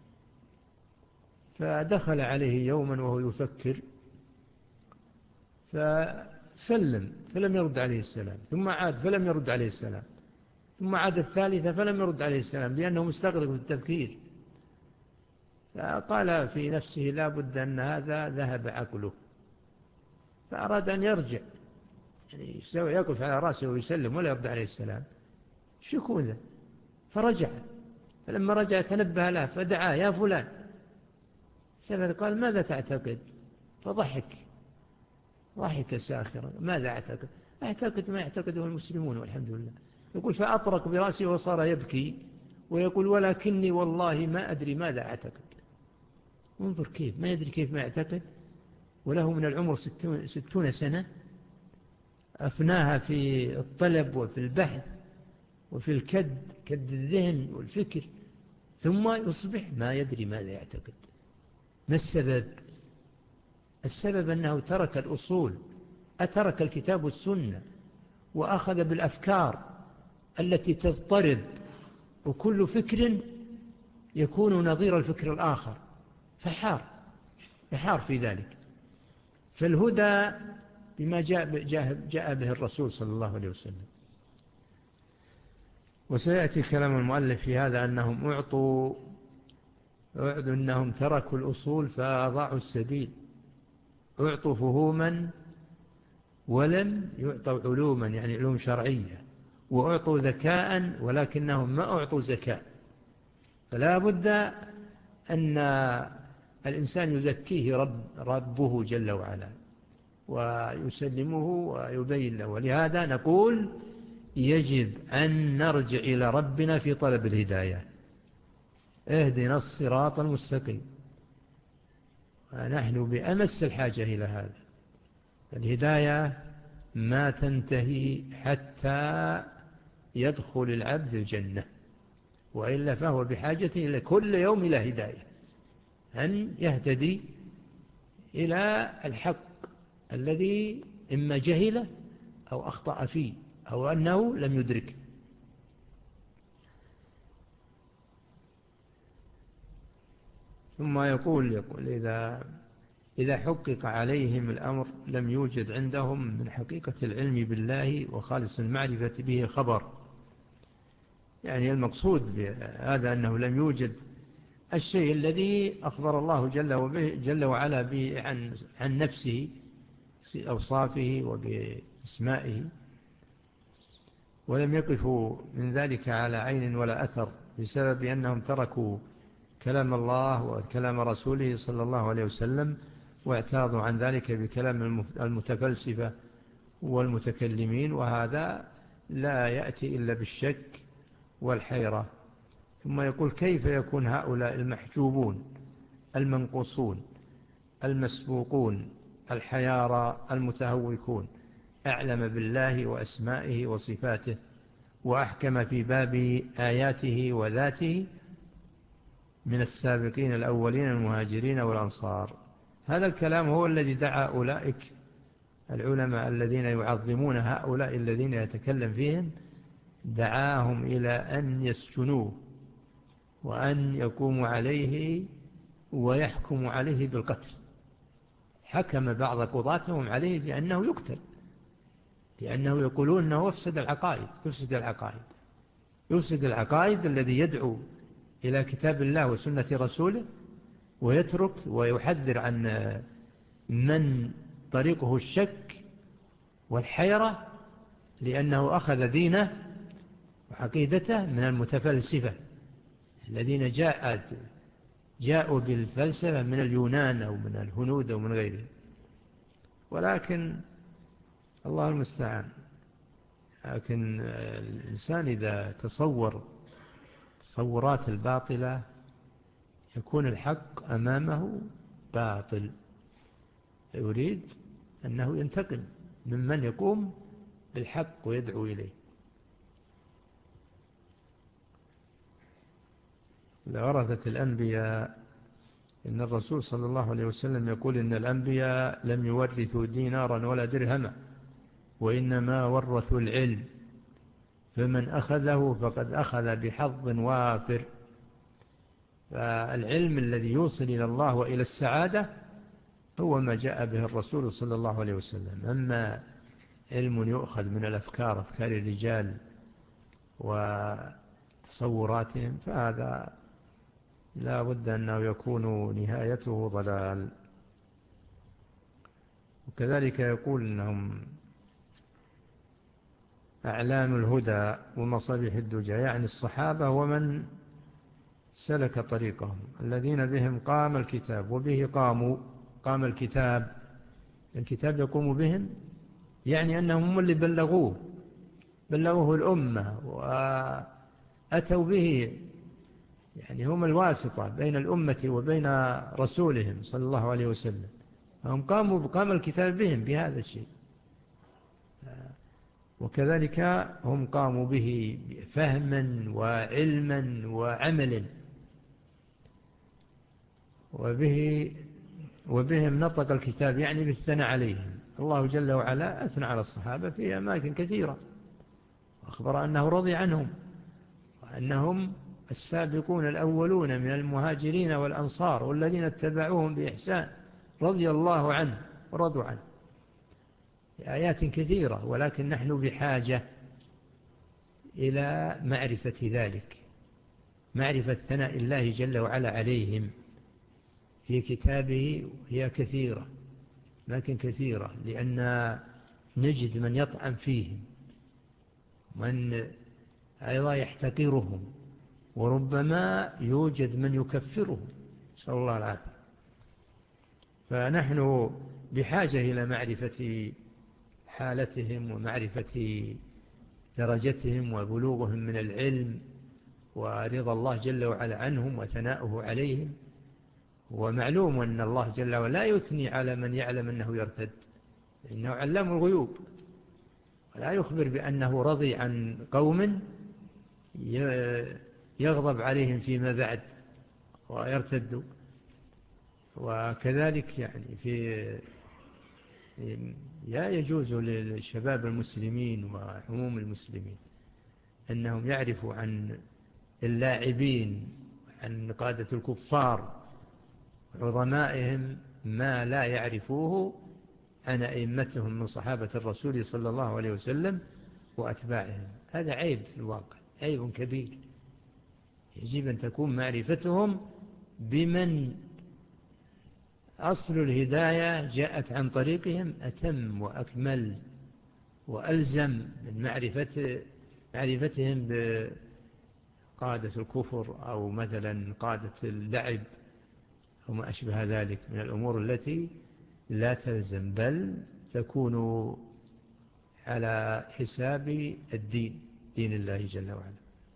فدخل عليه يوما وهو يفكر فسلم فلم يرد عليه السلام، ثم عاد فلم يرد عليه السلام، ثم عاد الثالثة فلم يرد عليه السلام، لأنه مستغرق في التفكير. فقال في نفسه لا بد أن هذا ذهب عقله، فأراد أن يرجع، يعني يقف على رأسه ويسلم ولا يرد عليه السلام، شكو ذا؟ فرجع، فلما رجع تنبه له فدعاه يا فلان، قال ماذا تعتقد؟ فضحك ضحك ساخرا، ماذا أعتقد؟ أعتقد ما يعتقده المسلمون والحمد لله. يقول فأطرق برأسه وصار يبكي ويقول ولكني والله ما أدري ماذا أعتقد. انظر كيف ما يدري كيف ما يعتقد، وله من العمر ستون, ستون سنة أفناها في الطلب وفي البحث وفي الكد، كد الذهن والفكر، ثم يصبح ما يدري ماذا يعتقد. ما السبب؟ السبب أنه ترك الأصول، أترك الكتاب والسنة، وأخذ بالأفكار التي تضطرب، وكل فكر يكون نظير الفكر الآخر، فحار يحار في ذلك. فالهدى بما جاء, جاء به الرسول صلى الله عليه وسلم. وسيأتي كلام المؤلف في هذا أنهم أعطوا أعدوا أنهم تركوا الأصول فأضاعوا السبيل، أعطوا فهوما ولم يعطوا علوما، يعني علوم شرعية، وأعطوا ذكاء ولكنهم ما أعطوا زكاة. فلا بد أن الإنسان يزكيه رب ربه جل وعلا ويسلمه ويبين له. ولهذا نقول يجب أن نرجع إلى ربنا في طلب الهداية، اهدنا الصراط المستقيم، ونحن بأمس الحاجة إلى هذا. الهداية ما تنتهي حتى يدخل العبد الجنة، وإلا فهو بحاجة إلى كل يوم إلى هداية، أن يهتدي إلى الحق الذي إما جهله أو أخطأ فيه أو أنه لم يدرك. ثم يقول, يقول إذا, إذا حقق عليهم الأمر لم يوجد عندهم من حقيقة العلم بالله وخالص المعرفة به خبر. يعني المقصود بهذا أنه لم يوجد الشيء الذي أخبر الله جل, وبه جل وعلا به عن, عن نفسه بأوصافه وباسمائه، ولم يقفوا من ذلك على عين ولا أثر بسبب أنهم تركوا كلام الله وكلام رسوله صلى الله عليه وسلم، واعتاضوا عن ذلك بكلام المتفلسفة والمتكلمين، وهذا لا يأتي إلا بالشك والحيرة. ثم يقول كيف يكون هؤلاء المحجوبون المنقصون المسبوقون الحيارى المتهوكون أعلم بالله وأسمائه وصفاته وأحكم في باب آياته وذاته من السابقين الأولين المهاجرين والأنصار. هذا الكلام هو الذي دعا أولئك العلماء الذين يعظمون هؤلاء الذين يتكلم فيهم، دعاهم إلى أن يسجنوه وأن يقوموا عليه ويحكموا عليه بالقتل. حكم بعض قضاتهم عليه بأنه يقتل، لأنه يقولون أنه يفسد العقائد يفسد العقائد يفسد العقائد الذي يدعو إلى كتاب الله وسنة رسوله ويترك ويحذر عن من طريقه الشك والحيرة، لأنه أخذ دينه وعقيدته من المتفلسفة الذين جاءت جاءوا بالفلسفة من اليونان أو من الهنود أو من غيره. ولكن الله المستعان. لكن الإنسان إذا تصور تصورات الباطلة يكون الحق أمامه باطل، يريد أنه ينتقم ممن يقوم بالحق ويدعو إليه. لورثة الأنبياء، إن الرسول صلى الله عليه وسلم يقول إن الأنبياء لم يورثوا دينارا ولا درهما، وإنما ورثوا العلم، فمن أخذه فقد أخذ بحظ وافر. فالعلم الذي يوصل إلى الله وإلى السعادة هو ما جاء به الرسول صلى الله عليه وسلم. أما علم يؤخذ من الأفكار، أفكار الرجال وتصوراتهم، فهذا لا بد أنه يكون نهايته ضلال. وكذلك يقول أنهم أعلام الهدى ومصابيح الدجى، يعني الصحابة ومن سلك طريقهم الذين بهم قام الكتاب وبه قاموا. قام الكتاب، الكتاب يقوم بهم، يعني أنهم هم اللي بلغوه بلغوه الأمة وأتوا به، يعني هم الواسطة بين الأمة وبين رسولهم صلى الله عليه وسلم. هم قاموا بقام الكتاب بهم بهذا الشيء، وكذلك هم قاموا به فهما وعلما وعملا، وبه وبهم نطق الكتاب، يعني بالثناء عليهم. الله جل وعلا أثنى على الصحابة في أماكن كثيرة، وأخبر أنه رضي عنهم وأنهم السابقون الأولون من المهاجرين والأنصار والذين اتبعوهم بإحسان رضي الله عنه ورضوا عنه، آيات كثيرة. ولكن نحن بحاجة إلى معرفة ذلك، معرفة ثناء الله جل وعلا عليهم في كتابه. هي كثيرة، لكن كثيرة، لأن نجد من يطعن فيهم، من أيضا يحتقرهم، وربما يوجد من يكفرهم، نسأل الله العافية. فنحن بحاجة إلى معرفة حالتهم ومعرفة درجتهم وبلوغهم من العلم ورضا الله جل وعلا عنهم وثناؤه عليهم. ومعلوم أن الله جل وعلا لا يثني على من يعلم أنه يرتد، إنه علام الغيوب، ولا يخبر بأنه رضي عن قوم يغضب عليهم فيما بعد ويرتدوا. وكذلك يعني في لا يجوز للشباب المسلمين وعموم المسلمين أنهم يعرفوا عن اللاعبين، عن قادة الكفار عظمائهم ما لا يعرفوه عن أئمتهم من صحابة الرسول صلى الله عليه وسلم وأتباعهم. هذا عيب في الواقع، عيب كبير. يجب أن تكون معرفتهم بمن أصل الهداية جاءت عن طريقهم أتم وأكمل وألزم من معرفة معرفتهم بقادة الكفر أو مثلا قادة اللعب أو ما أشبه ذلك من الأمور التي لا تلزم، بل تكون على حساب الدين، دين الله جل وعلا.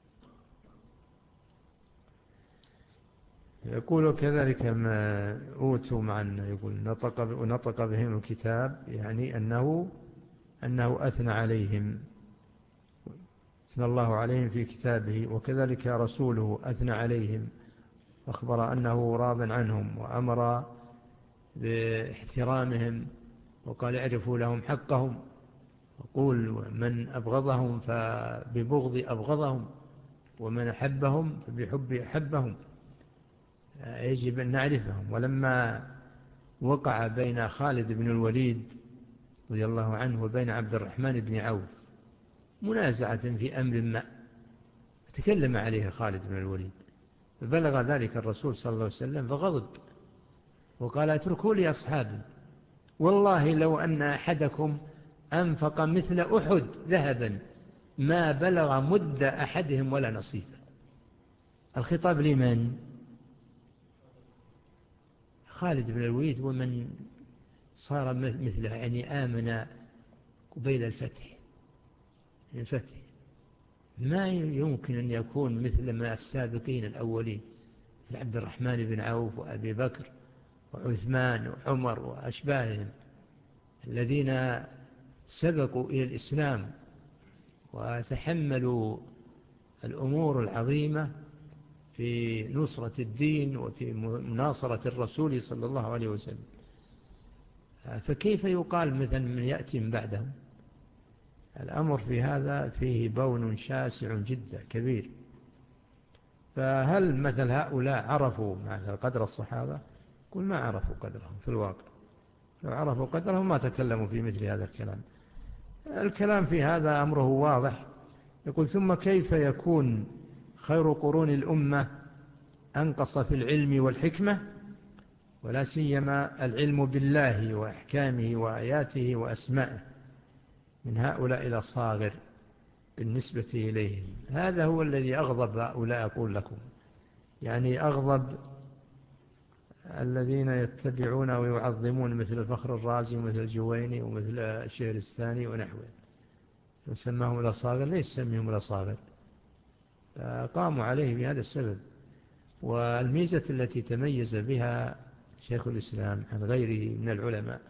يقول كذلك ما أوتوا معنا، يقول نطق, نطق بهم الكتاب، يعني أنه, أنه أثنى عليهم أثنى الله عليهم في كتابه، وكذلك رسوله أثنى عليهم، أخبر أنه راض عنهم وأمر باحترامهم، وقال اعرفوا لهم حقهم، وقول من أبغضهم فببغض أبغضهم، ومن أحبهم فبحب أحبهم، يجب أن نعرفهم. ولما وقع بين خالد بن الوليد رضي الله عنه وبين عبد الرحمن بن عوف منازعة في أمر ما، تكلم عليه خالد بن الوليد، فبلغ ذلك الرسول صلى الله عليه وسلم فغضب وقال اتركوا لي أصحابي، والله لو أن أحدكم أنفق مثل أحد ذهبا ما بلغ مد أحدهم ولا نصيفا. الخطاب لمن؟ خالد بن الوليد، ومن صار مثله، يعني آمن قبيل الفتح الفتح ما يمكن أن يكون مثل ما السابقين الأولين، مثل عبد الرحمن بن عوف وأبي بكر وعثمان وعمر وأشباههم الذين سبقوا إلى الإسلام وتحملوا الأمور العظيمة في نصرة الدين وفي مناصرة الرسول صلى الله عليه وسلم. فكيف يقال مثلا من يأتي من بعدهم؟ الأمر في هذا فيه بون شاسع جدا كبير. فهل مثل هؤلاء عرفوا مثل قدر الصحابة؟ قل ما عرفوا قدرهم في الواقع، لو عرفوا قدرهم ما تكلموا في مثل هذا الكلام. الكلام في هذا أمره واضح. يقول ثم كيف يكون خير قرون الأمة أنقص في العلم والحكمة، ولا سيما العلم بالله وأحكامه وآياته وأسمائه، من هؤلاء الأصاغر بالنسبة إليهم؟ هذا هو الذي أغضب هؤلاء أقول لكم، يعني أغضب الذين يتبعون ويعظمون مثل الفخر الرازي ومثل الجويني ومثل الشهرستاني ونحوه، يسمىهم الأصاغر، ليس يسميهم الأصاغر، قاموا عليه بهذا السبب. والميزة التي تميز بها شيخ الإسلام عن غيره من العلماء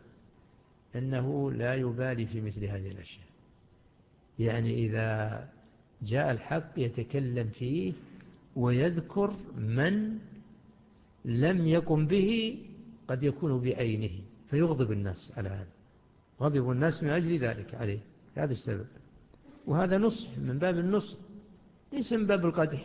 أنه لا يبالي في مثل هذه الأشياء، يعني إذا جاء الحق يتكلم فيه ويذكر من لم يقم به قد يكون بعينه فيغضب الناس على هذا، غضب الناس من أجل ذلك عليه، هذا السبب. وهذا نصح من باب النصح ليس من باب القدح.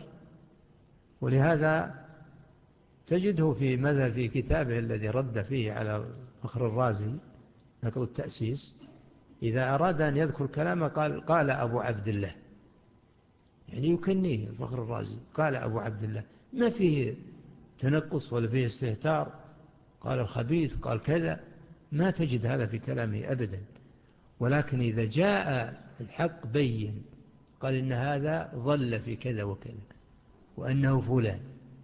ولهذا تجده في ماذا في كتابه الذي رد فيه على فخر الرازي نقل التأسيس، إذا أراد أن يذكر كلامه قال قال أبو عبد الله، يعني يكنيه الفخر الرازي، قال أبو عبد الله، ما فيه تنقص ولا فيه استهتار، قال الخبيث قال كذا، ما تجد هذا في كلامه أبدا. ولكن إذا جاء الحق بين قال إن هذا ظل في كذا وكذا وأنه فلان،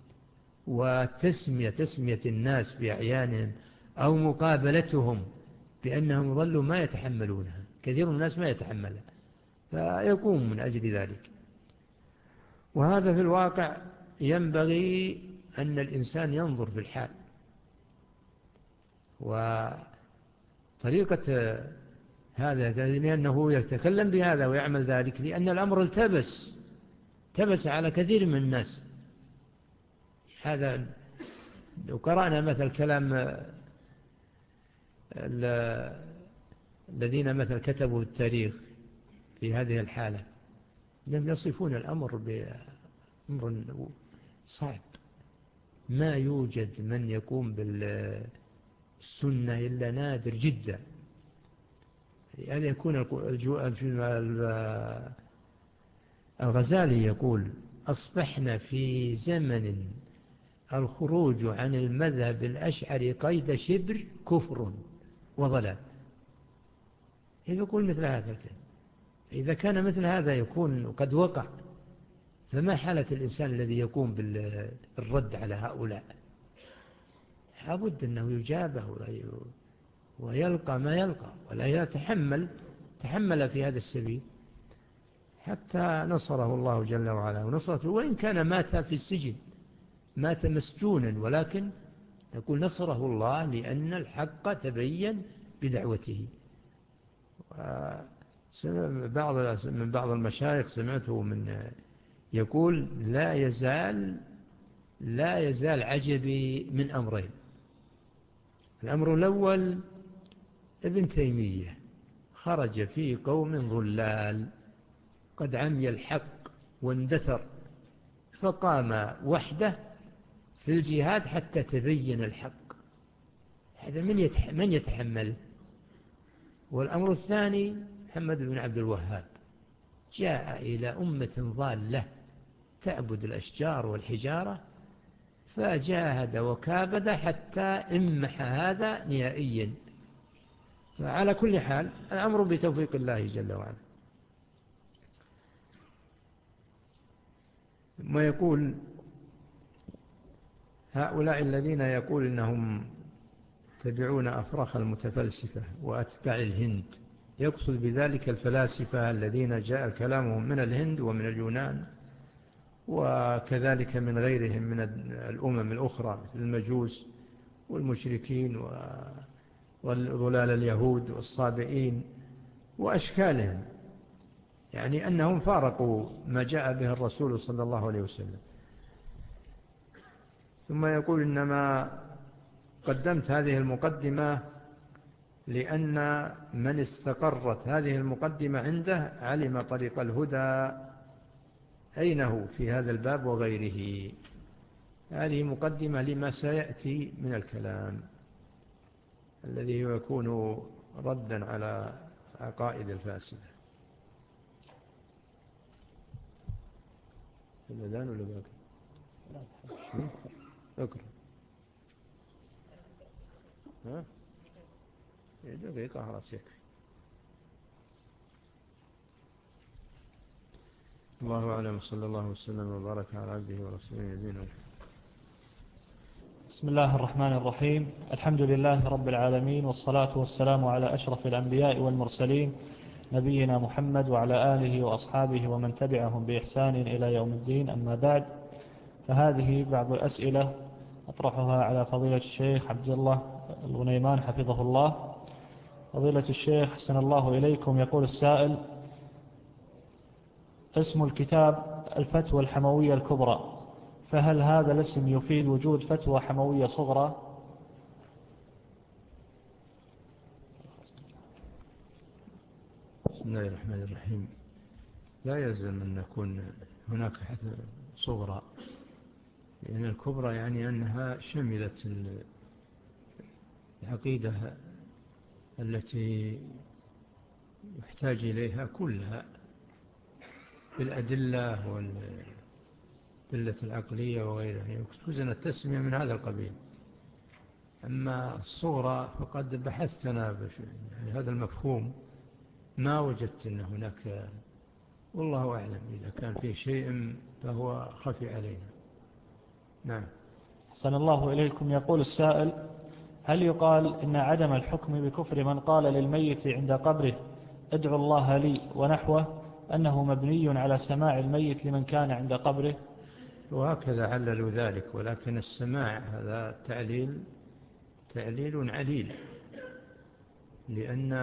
وتسمية تسمية الناس بأعيانهم أو مقابلتهم بأنهم ظلوا ما يتحملونها، كثير من الناس ما يتحملها فيقوم من أجل ذلك. وهذا في الواقع ينبغي أن الإنسان ينظر في الحال. وطريقة هذا لأنه يتكلم بهذا ويعمل ذلك لأن الأمر التبس تبس على كثير من الناس. هذا لو قرأنا مثل كلام الذين مثل كتبوا التاريخ في هذه الحالة لم يصفون الأمر بأمر صعب، ما يوجد من يقوم بالسنة إلا نادر جدا. هذا يكون الغزالي يقول أصبحنا في زمن الخروج عن المذهب الأشعري قيد شبر كفر وضلال. يقول مثل هذا الكلام، إذا كان مثل هذا يكون قد وقع، فما حالة الإنسان الذي يقوم بالرد على هؤلاء؟ لابد أنه يجابه ويلقى ما يلقى ولا يتحمل تحمل في هذا السبيل حتى نصره الله جل وعلا ونصرته، وإن كان مات في السجن مات مسجونا، ولكن نقول نصره الله لأن الحق تبين بدعوته. بعض من بعض المشايخ سمعته من يقول لا يزال لا يزال عجبي من أمرين. الأمر الأول ابن تيمية خرج في قوم ضلال قد عمي الحق واندثر، فقام وحده في الجهاد حتى تبين الحق. هذا من من يتحمل؟ والأمر الثاني محمد بن عبد الوهاب جاء إلى أمة ضالة تعبد الأشجار والحجارة، فجاهد وكابد حتى امح هذا نهائيا. فعلى كل حال الأمر بتوفيق الله جل وعلا. ما يقول هؤلاء الذين يقول إنهم تبعون أفراخ المتفلسفة وأتباع الهند، يقصد بذلك الفلاسفة الذين جاء كلامهم من الهند ومن اليونان وكذلك من غيرهم من الأمم الأخرى مثل المجوس والمشركين والضلال اليهود والصابئين وأشكالهم، يعني أنهم فارقوا ما جاء به الرسول صلى الله عليه وسلم. ثم يقول إنما قدمت هذه المقدمة لأن من استقرت هذه المقدمة عنده علم طريق الهدى أين هو في هذا الباب وغيره. هذه مقدمة لما سيأتي من الكلام الذي يكون ردا على عقائد الفاسدة. الأذان ولا باقي؟ اقرأ. ها؟ دقيقة خلاص يكفي. الله أعلم، صلى الله وسلم وبارك على عبده ورسوله نبينا محمد.
بسم الله الرحمن الرحيم. الحمد لله رب العالمين، والصلاة والسلام على أشرف الأنبياء والمرسلين نبينا محمد وعلى آله وأصحابه ومن تبعهم بإحسان إلى يوم الدين. أما بعد، فهذه بعض الأسئلة أطرحها على فضيلة الشيخ عبد الله الغنيمان حفظه الله. فضيلة الشيخ حسن الله إليكم، يقول السائل: اسم الكتاب الفتوى الحموية الكبرى، فهل هذا الاسم يفيد وجود فتوى حموية صغرى؟
بسم الله الرحمن الرحيم. لا يلزم أن يكون هناك صغرى، لأن الكبرى يعني أنها شملت العقيدة التي يحتاج إليها كلها بالأدلة والأدلة العقلية وغيرها، يعني توزن التسمية من هذا القبيل. أما الصغرى فقد بحثت أنا يعني هذا المفهوم ما وجدت أن هناك، والله أعلم إذا كان فيه شيء فهو خفي علينا. نعم.
حسن الله إليكم، يقول السائل: هل يقال إن عدم الحكم بكفر من قال للميت عند قبره ادعوا الله لي ونحوه أنه مبني على سماع الميت لمن كان عند قبره؟
وهكذا عللوا ذلك، ولكن السماع هذا تعليل تعليل عليل، لأن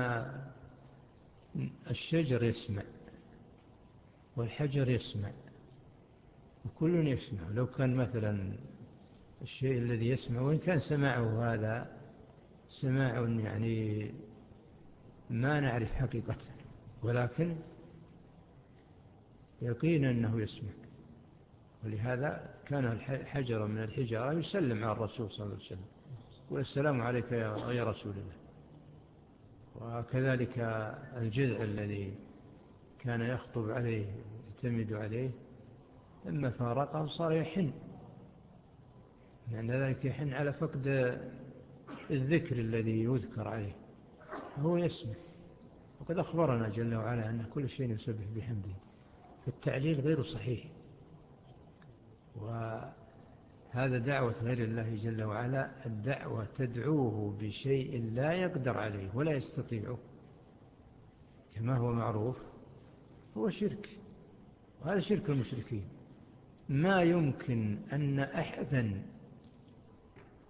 الشجر يسمع والحجر يسمع وكل يسمع. لو كان مثلا الشيء الذي يسمع وإن كان سماعه هذا سماع يعني ما نعرف حقيقته، ولكن يقينا أنه يسمع، ولهذا كان الحجر من الحجارة يسلم على الرسول صلى الله عليه وسلم والسلام عليك يا رسول الله. وكذلك الجذع الذي كان يخطب عليه يعتمد عليه لما فارقه صار يحن، لأن ذلك يحن على فقد الذكر الذي يذكر عليه، هو يسمع. وقد أخبرنا جل وعلا أن كل شيء يسبح بحمده، فالتعليل غير صحيح، وهذا دعوة غير الله جل وعلا. الدعوة تدعوه بشيء لا يقدر عليه ولا يستطيعه كما هو معروف، هو شرك، وهذا شرك المشركين. ما يمكن أن أحدا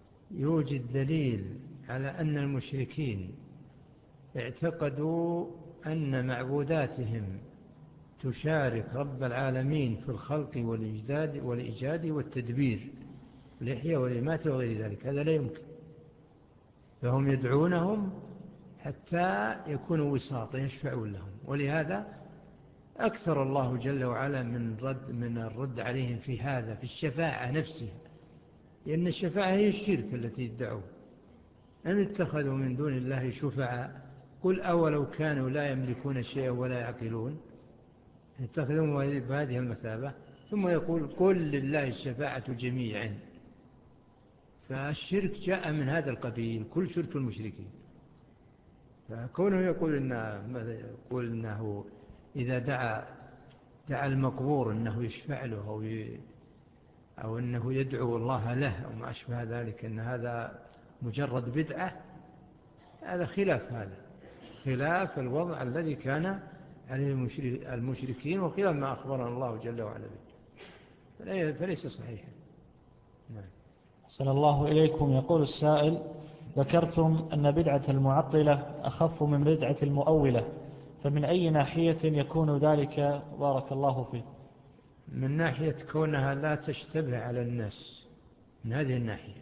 يوجد دليل على أن المشركين اعتقدوا أن معبوداتهم تشارك رب العالمين في الخلق والإيجاد والإيجاد والتدبير والإحياء والإماتة وغير ذلك، هذا لا يمكن. فهم يدعونهم حتى يكونوا وساطا يشفعون لهم، ولهذا أكثر الله جل وعلا من رد من الرد عليهم في هذا، في الشفاعة نفسها، لأن الشفاعة هي الشرك التي يدعون. أن اتخذوا من دون الله شفعاء قل أولو كانوا لا يملكون شيئا ولا يعقلون، اتخذوهم بهذه المثابة. ثم يقول قل لله الشفاعة جميعا. فالشرك جاء من هذا القبيل، كل شرك المشركين. فكونه يقول إنه, يقول إنه إذا دعا دعا المقبور أنه يشفع له أو, ي... أو أنه يدعو الله له أو ما أشبه ذلك، أن هذا مجرد بدعة، هذا خلاف هذا خلاف الوضع الذي كان عليه المشركين، وخلاف ما أخبرنا الله جل وعلا به، فليس صحيحا. نعم.
صلى الله إليكم. يقول السائل: ذكرتم أن بدعة المعطلة أخف من بدعة المؤولة، فمن أي ناحية يكون ذلك بارك الله فيه؟
من ناحية كونها لا تشتبه على الناس، من هذه الناحية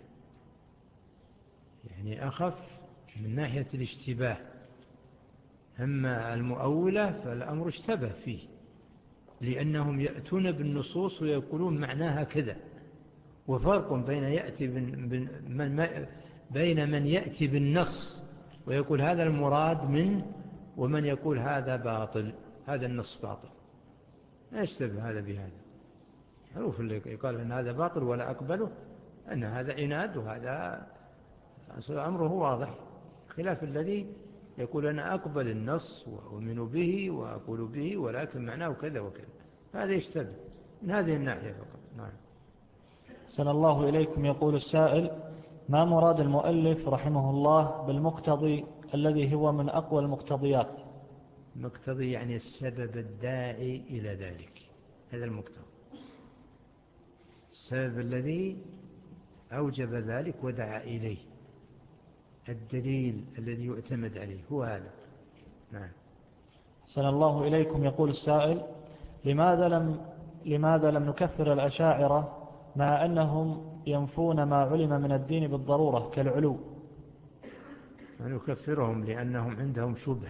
يعني أخف من ناحية الاشتباه. أما المؤولة فالأمر اشتبه فيه، لأنهم يأتون بالنصوص ويقولون معناها كذا. وفرق بين يأتي من بين من يأتي بالنص ويقول هذا المراد منه، ومن يقول هذا باطل، هذا النص باطل. لا يشتبه هذا بهذا. معروف اللي يقال أن هذا باطل ولا أقبله، أن هذا عناد، وهذا أمره واضح، خلاف الذي يقول أنا أقبل النص وأؤمن به وأقول به ولكن معناه كذا وكذا. هذا يشتبه من هذه الناحية فقط. نعم.
صلى الله إليكم. يقول السائل: ما مراد المؤلف رحمه الله بالمقتضي الذي هو من أقوى المقتضيات؟
المقتضي يعني السبب الداعي إلى ذلك، هذا المقتضي، السبب الذي أوجب ذلك ودعا إليه، الدليل الذي يعتمد عليه هو هذا. نعم.
صلى الله إليكم. يقول السائل: لماذا لم لماذا لم نكفر الأشاعرة مع أنهم ينفون ما علم من الدين بالضرورة كالعلو؟
نكفرهم لأنهم عندهم شبه،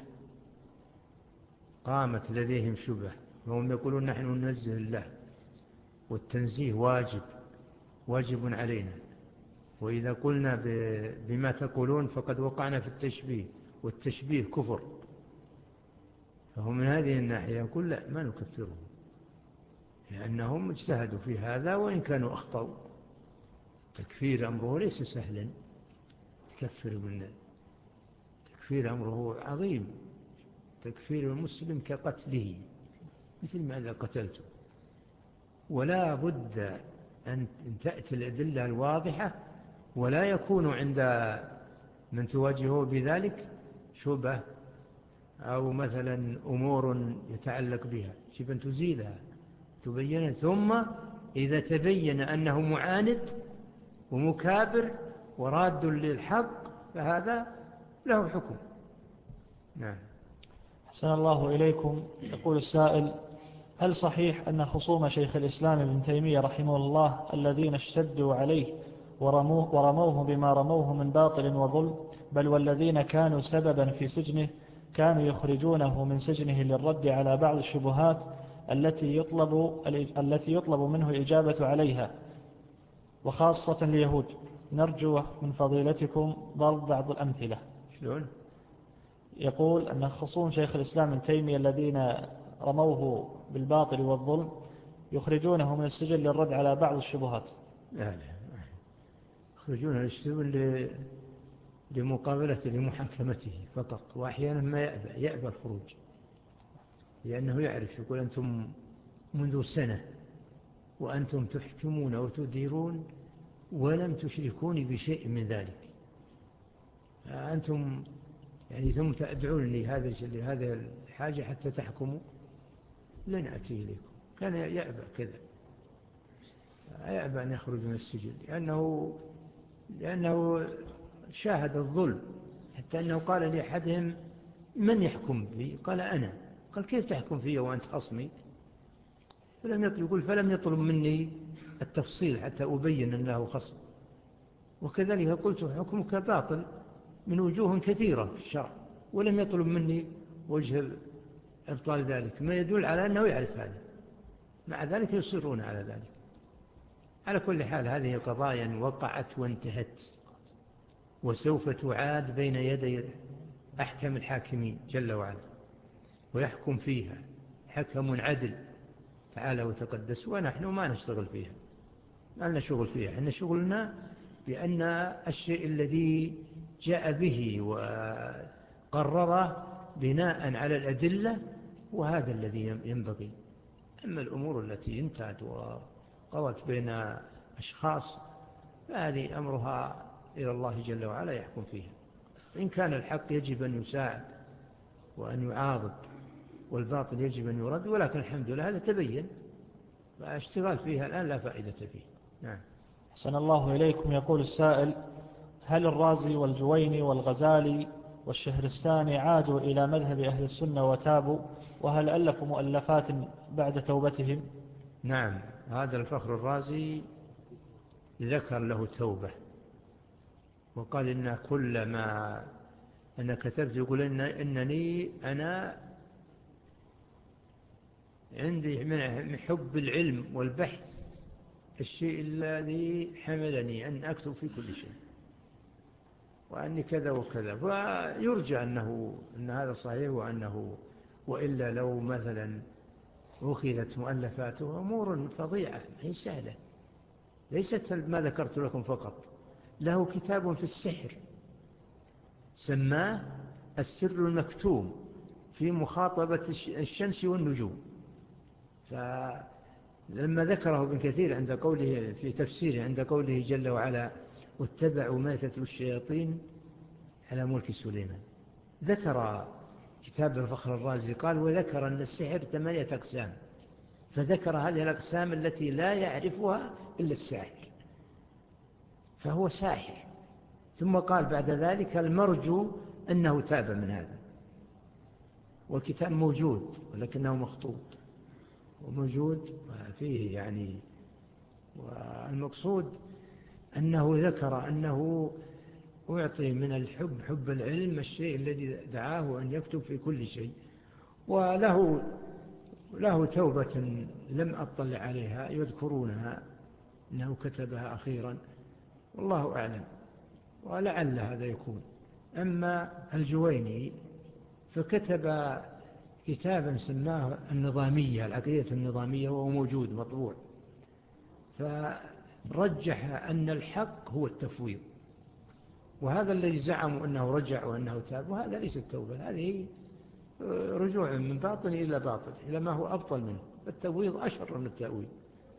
قامت لديهم شبه، وهم يقولون نحن ننزه الله، والتنزيه واجب واجب علينا، وإذا قلنا بما تقولون فقد وقعنا في التشبيه، والتشبيه كفر. فهم من هذه الناحية يقول لا، ما نكفرهم، لأنهم اجتهدوا في هذا وإن كانوا أخطأوا. تكفير أمره ليس سهلا، تكفر من تكفير أمره عظيم. تكفير المسلم كقتله، مثل ماذا قتلته. ولا بد أن تأتي الأدلة الواضحة، ولا يكون عند من تواجهه بذلك شبه أو مثلا أمور يتعلق بها، شبه تزيلها تبين. ثم إذا تبين أنه معاند ومكابر وراد للحق فهذا له حكم. نعم.
أحسن الله إليكم. يقول السائل: هل صحيح أن خصوم شيخ الإسلام ابن تيمية رحمه الله الذين اشتدوا عليه ورموه, ورموه بما رموه من باطل وظلم، بل والذين كانوا سببا في سجنه، كانوا يخرجونه من سجنه للرد على بعض الشبهات التي يطلب, التي يطلب منه الإجابة عليها، وخاصة اليهود؟ نرجو من فضيلتكم ضرب بعض الأمثلة.
شلون؟
يقول أن خصوم شيخ الإسلام ابن تيمية الذين رموه بالباطل والظلم يخرجونه من السجن للرد على بعض الشبهات.
لا لا، يخرجونه للسجن لمقابلته لمحاكمته فقط، وأحيانا ما يأبى يأبى الخروج، لأنه يعرف، يقول أنتم منذ سنة وأنتم تحكمون وتديرون ولم تشركوني بشيء من ذلك، أنتم يعني ثم تدعونني هذا لهذه الحاجة حتى تحكموا، لن أتي إليكم. كان يأبى كذا، يأبى أن يخرج من السجن، لأنه, لأنه شاهد الظلم، حتى أنه قال لأحدهم من يحكم بي؟ قال أنا. قال كيف تحكم في وأنت خصمي؟ فلم يطلب يقول فلم يطلب مني التفصيل حتى أبين أنه خصم. وكذلك قلت حكمك باطل من وجوه كثيرة في الشرع، ولم يطلب مني وجه إبطال ذلك، ما يدل على أنه يعرف هذا، مع ذلك يصرون على ذلك. على كل حال هذه قضايا وقعت وانتهت، وسوف تعاد بين يدي أحكم الحاكمين جل وعلا، ويحكم فيها حكم عدل تعالى وتقدس، ونحن ما نشتغل فيها، ما لنا شغل فيها. إحنا شغلنا بأن الشيء الذي جاء به وقرره بناء على الأدلة، وهذا الذي ينبغي. أما الأمور التي انتهت وقضت بين أشخاص فهذه أمرها إلى الله جل وعلا يحكم فيها. إن كان الحق يجب أن يساعد وأن يعاضد، والباطل يجب أن يرد، ولكن الحمد لله هذا تبين، فاشتغال فيها الآن لا فائدة فيه. نعم.
أحسن الله إليكم. يقول السائل: هل الرازي والجويني والغزالي والشهرستاني عادوا إلى مذهب أهل السنة وتابوا؟ وهل ألفوا مؤلفات بعد توبتهم؟
نعم، هذا الفخر الرازي ذكر له توبة، وقال إن كل ما أنا كتبت يقول إن إنني أنا عندي من حب العلم والبحث الشيء الذي حملني أن أكتب في كل شيء، وأني كذا وكذا. فيرجع أنه أن هذا صحيح، وأنه وإلا لو مثلا أخذت مؤلفاته أمور فظيعة هي سهلة، ليست ما ذكرت لكم فقط. له كتاب في السحر سماه السر المكتوم في مخاطبة الشمس والنجوم. فلما ذكره ابن كثير عند قوله في تفسيره عند قوله جل وعلا: واتبعوا ما تتلو الشياطين على ملك سليمان، ذكر كتاب الفخر الرازي قال: وذكر أن السحر ثمانية أقسام، فذكر هذه الأقسام التي لا يعرفها إلا الساحر، فهو ساحر. ثم قال بعد ذلك: المرجو أنه تاب من هذا. والكتاب موجود ولكنه مخطوط وموجود فيه يعني. والمقصود أنه ذكر أنه أعطي من الحب حب العلم الشيء الذي دعاه أن يكتب في كل شيء، وله له توبة لم أطلع عليها يذكرونها أنه كتبها أخيرا، والله أعلم، ولعل هذا يكون. أما الجويني فكتب كتابا سماه النظامية، العقيدة النظامية، وهو موجود مطبوع، فرجح أن الحق هو التفويض، وهذا الذي زعموا أنه رجع وأنه تاب، وهذا ليس التوبة، هذه رجوع من باطن إلى باطن إلى ما هو أبطل منه. التفويض أشر من التأويل،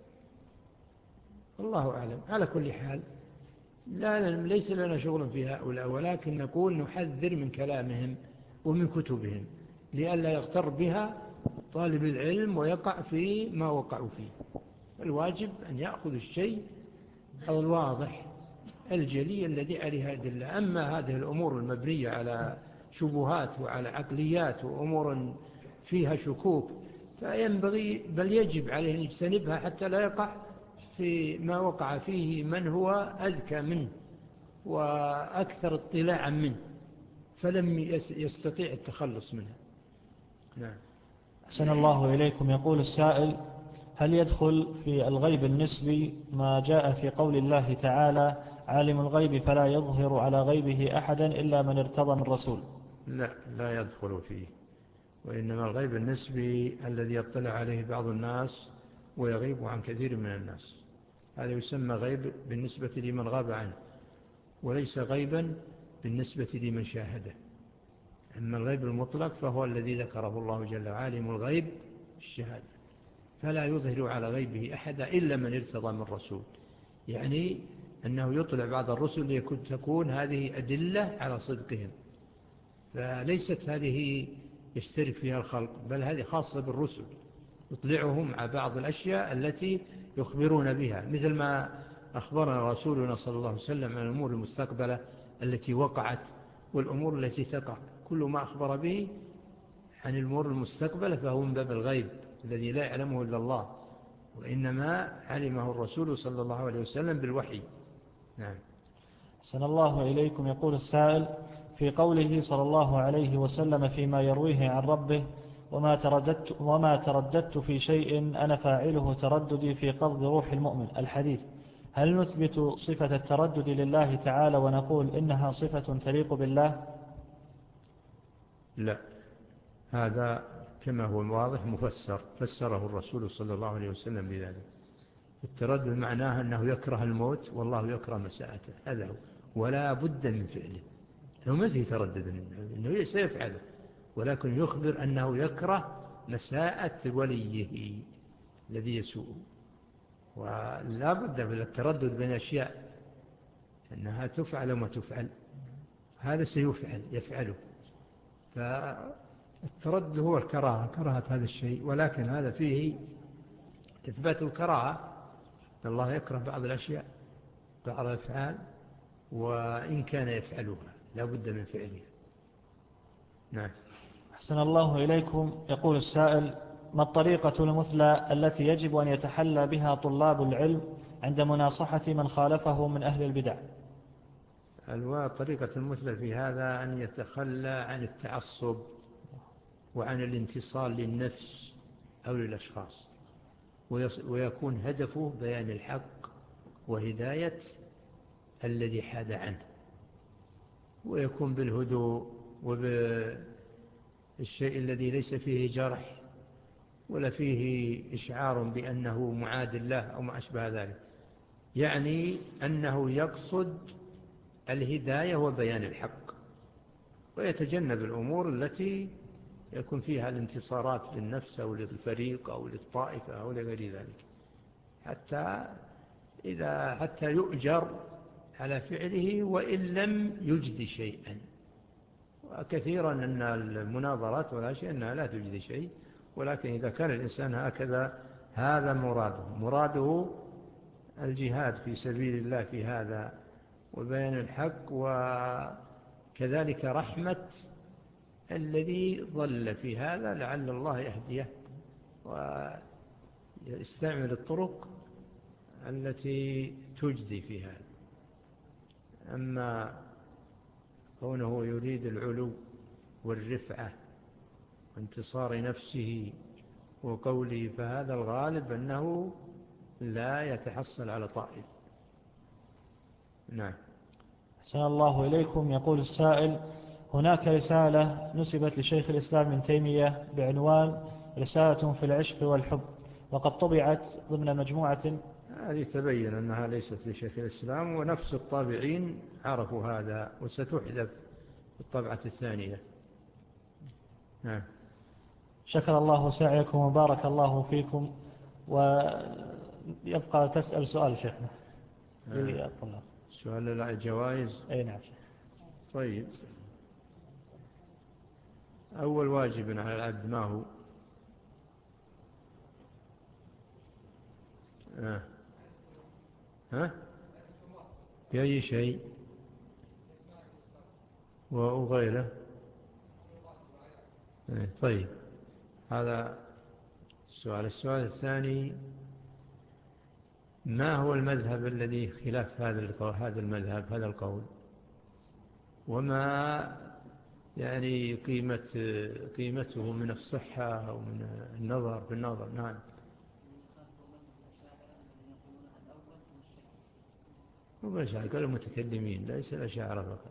الله أعلم. على كل حال لا ليس لنا شغل في هؤلاء، ولكن نقول نحذر من كلامهم ومن كتبهم لئلا يغتر بها طالب العلم ويقع في ما وقعوا فيه. الواجب أن يأخذ الشيء الواضح الجلي الذي عليها أدلة. أما هذه الأمور المبنية على شبهات وعلى عقليات وأمور فيها شكوك فينبغي بل يجب عليه أن يجتنبها حتى لا يقع في ما وقع فيه من هو أذكى منه وأكثر اطلاعا منه فلم يستطيع التخلص منها. نعم.
أحسن الله إليكم. يقول السائل: هل يدخل في الغيب النسبي ما جاء في قول الله تعالى: عالم الغيب فلا يظهر على غيبه أحدا إلا من ارتضى من رسول؟
لا، لا يدخل فيه، وإنما الغيب النسبي الذي يطلع عليه بعض الناس ويغيب عن كثير من الناس، هذا يسمى غيب بالنسبة لمن غاب عنه، وليس غيبا بالنسبة لمن شاهده. أما الغيب المطلق فهو الذي ذكره الله جل وعلا: عالم الغيب الشهادة فلا يظهر على غيبه أحدا إلا من ارتضى من رسول، يعني أنه يطلع بعض الرسل ليكون تكون هذه أدلة على صدقهم، فليست هذه يشترك فيها الخلق، بل هذه خاصة بالرسل، يطلعهم على بعض الأشياء التي يخبرون بها، مثل ما أخبرنا رسولنا صلى الله عليه وسلم عن الأمور المستقبلة التي وقعت والأمور التي تقع، وكل ما أخبر به عن الأمور المستقبلة فهو من باب الغيب الذي لا يعلمه إلا الله، وإنما علمه الرسول صلى الله عليه وسلم بالوحي. نعم.
أحسن الله إليكم. يقول السائل: في قوله صلى الله عليه وسلم فيما يرويه عن ربه: وما ترددت, وما ترددت في شيء أنا فاعله ترددي في قبض روح المؤمن، الحديث، هل نثبت صفة التردد لله تعالى ونقول إنها صفة تليق بالله؟
لا، هذا كما هو واضح مفسر، فسره الرسول صلى الله عليه وسلم بذلك. التردد معناه أنه يكره الموت والله يكره مساءته، هذا هو، ولا بد من فعله. هو ما فيه تردد أنه سيفعله، ولكن يخبر أنه يكره مساءة وليه الذي يسوءه. ولا بد من التردد بين أشياء أنها تفعل وما تفعل، هذا سيفعل يفعله، فالتردد هو الكراهة، كراهة هذا الشيء، ولكن هذا فيه إثبات الكراهة. الله يكره بعض الأشياء، بعض الأفعال، وإن كان يفعلها لا بد من فعلها. نعم.
أحسن الله إليكم. يقول السائل: ما الطريقة المثلى التي يجب أن يتحلى بها طلاب العلم عند مناصحة من خالفه من أهل البدع؟
الطريقة المثلى في هذا أن يتخلى عن التعصب وعن الانتصال للنفس أو للأشخاص، ويكون هدفه بيان الحق وهداية الذي حاد عنه، ويكون بالهدوء وبالشيء الذي ليس فيه جرح ولا فيه إشعار بأنه معاد الله أو ما أشبه ذلك، يعني أنه يقصد الهداية وبيان الحق، ويتجنب الأمور التي يكون فيها الانتصارات للنفس أو للفريق أو للطائفة أو لغير ذلك، حتى إذا حتى يؤجر على فعله وإن لم يجد شيئا. وكثيرا أن المناظرات ولا شيء أنها لا تجد شيء، ولكن إذا كان الإنسان هكذا هذا مراده مراده الجهاد في سبيل الله في هذا وبيان الحق، وكذلك رحمة الذي ضل في هذا لعل الله يهديه ويستعمل الطرق التي تجدي في هذا. أما كونه يريد العلو والرفعة وانتصار نفسه وقوله، فهذا الغالب أنه لا يتحصل على طائل. نعم.
أحسن الله إليكم. يقول السائل: هناك رسالة نسبت لشيخ الإسلام ابن تيمية بعنوان رسالة في العشق والحب، وقد طبعت ضمن مجموعة.
هذه تبين أنها ليست لشيخ الإسلام، ونفس الطابعين عرفوا هذا، وستحذف الطبعة الثانية. نعم.
شكر الله سعيكم وبارك الله فيكم. ويبقى تسأل سؤال شيخنا للطلاب.
سؤال الجوائز.
أي نعم.
طيب، أول واجب على العبد ما هو؟ آه. ها؟ في أي شيء وغيره؟ آه. طيب، هذا السؤال. السؤال الثاني: ما هو المذهب الذي خلاف هذا هذا المذهب هذا القول؟ وما يعني قيمة قيمته من الصحة أو من النظر بالنظر؟ نعم. وبشع قال المتكلمين ليس الأشاعرة فقط.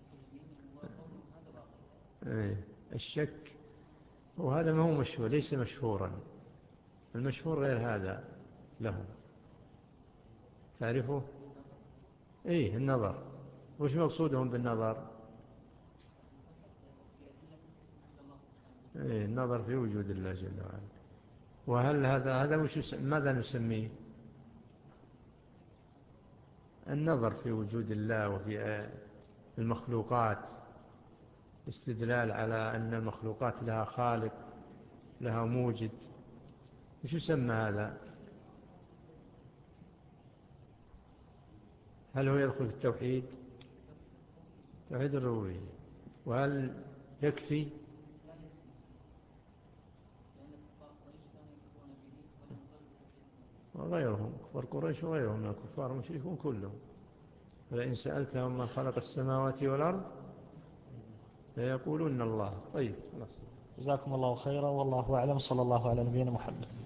الشك وهذا ما هو مشهور، ليس مشهورا، المشهور غير هذا له. تعرفه؟ إيه، النظر. وش مقصودهم بالنظر؟ إيه، النظر في وجود الله جل وعلا. وهل هذا هذا وش ماذا نسميه؟ النظر في وجود الله وفي المخلوقات، استدلال على أن المخلوقات لها خالق لها موجد. وش يسمى هذا؟ هل هو يدخل في التوحيد؟ توحيد الربوبية. وهل يكفي. وغيرهم كفار قريش وغيرهم من الكفار المشركون كلهم، فلئن سألتهم من خلق السماوات والأرض ليقولون الله. طيب،
جزاكم الله خيرا، والله أعلم. صلى الله على نبينا محمد.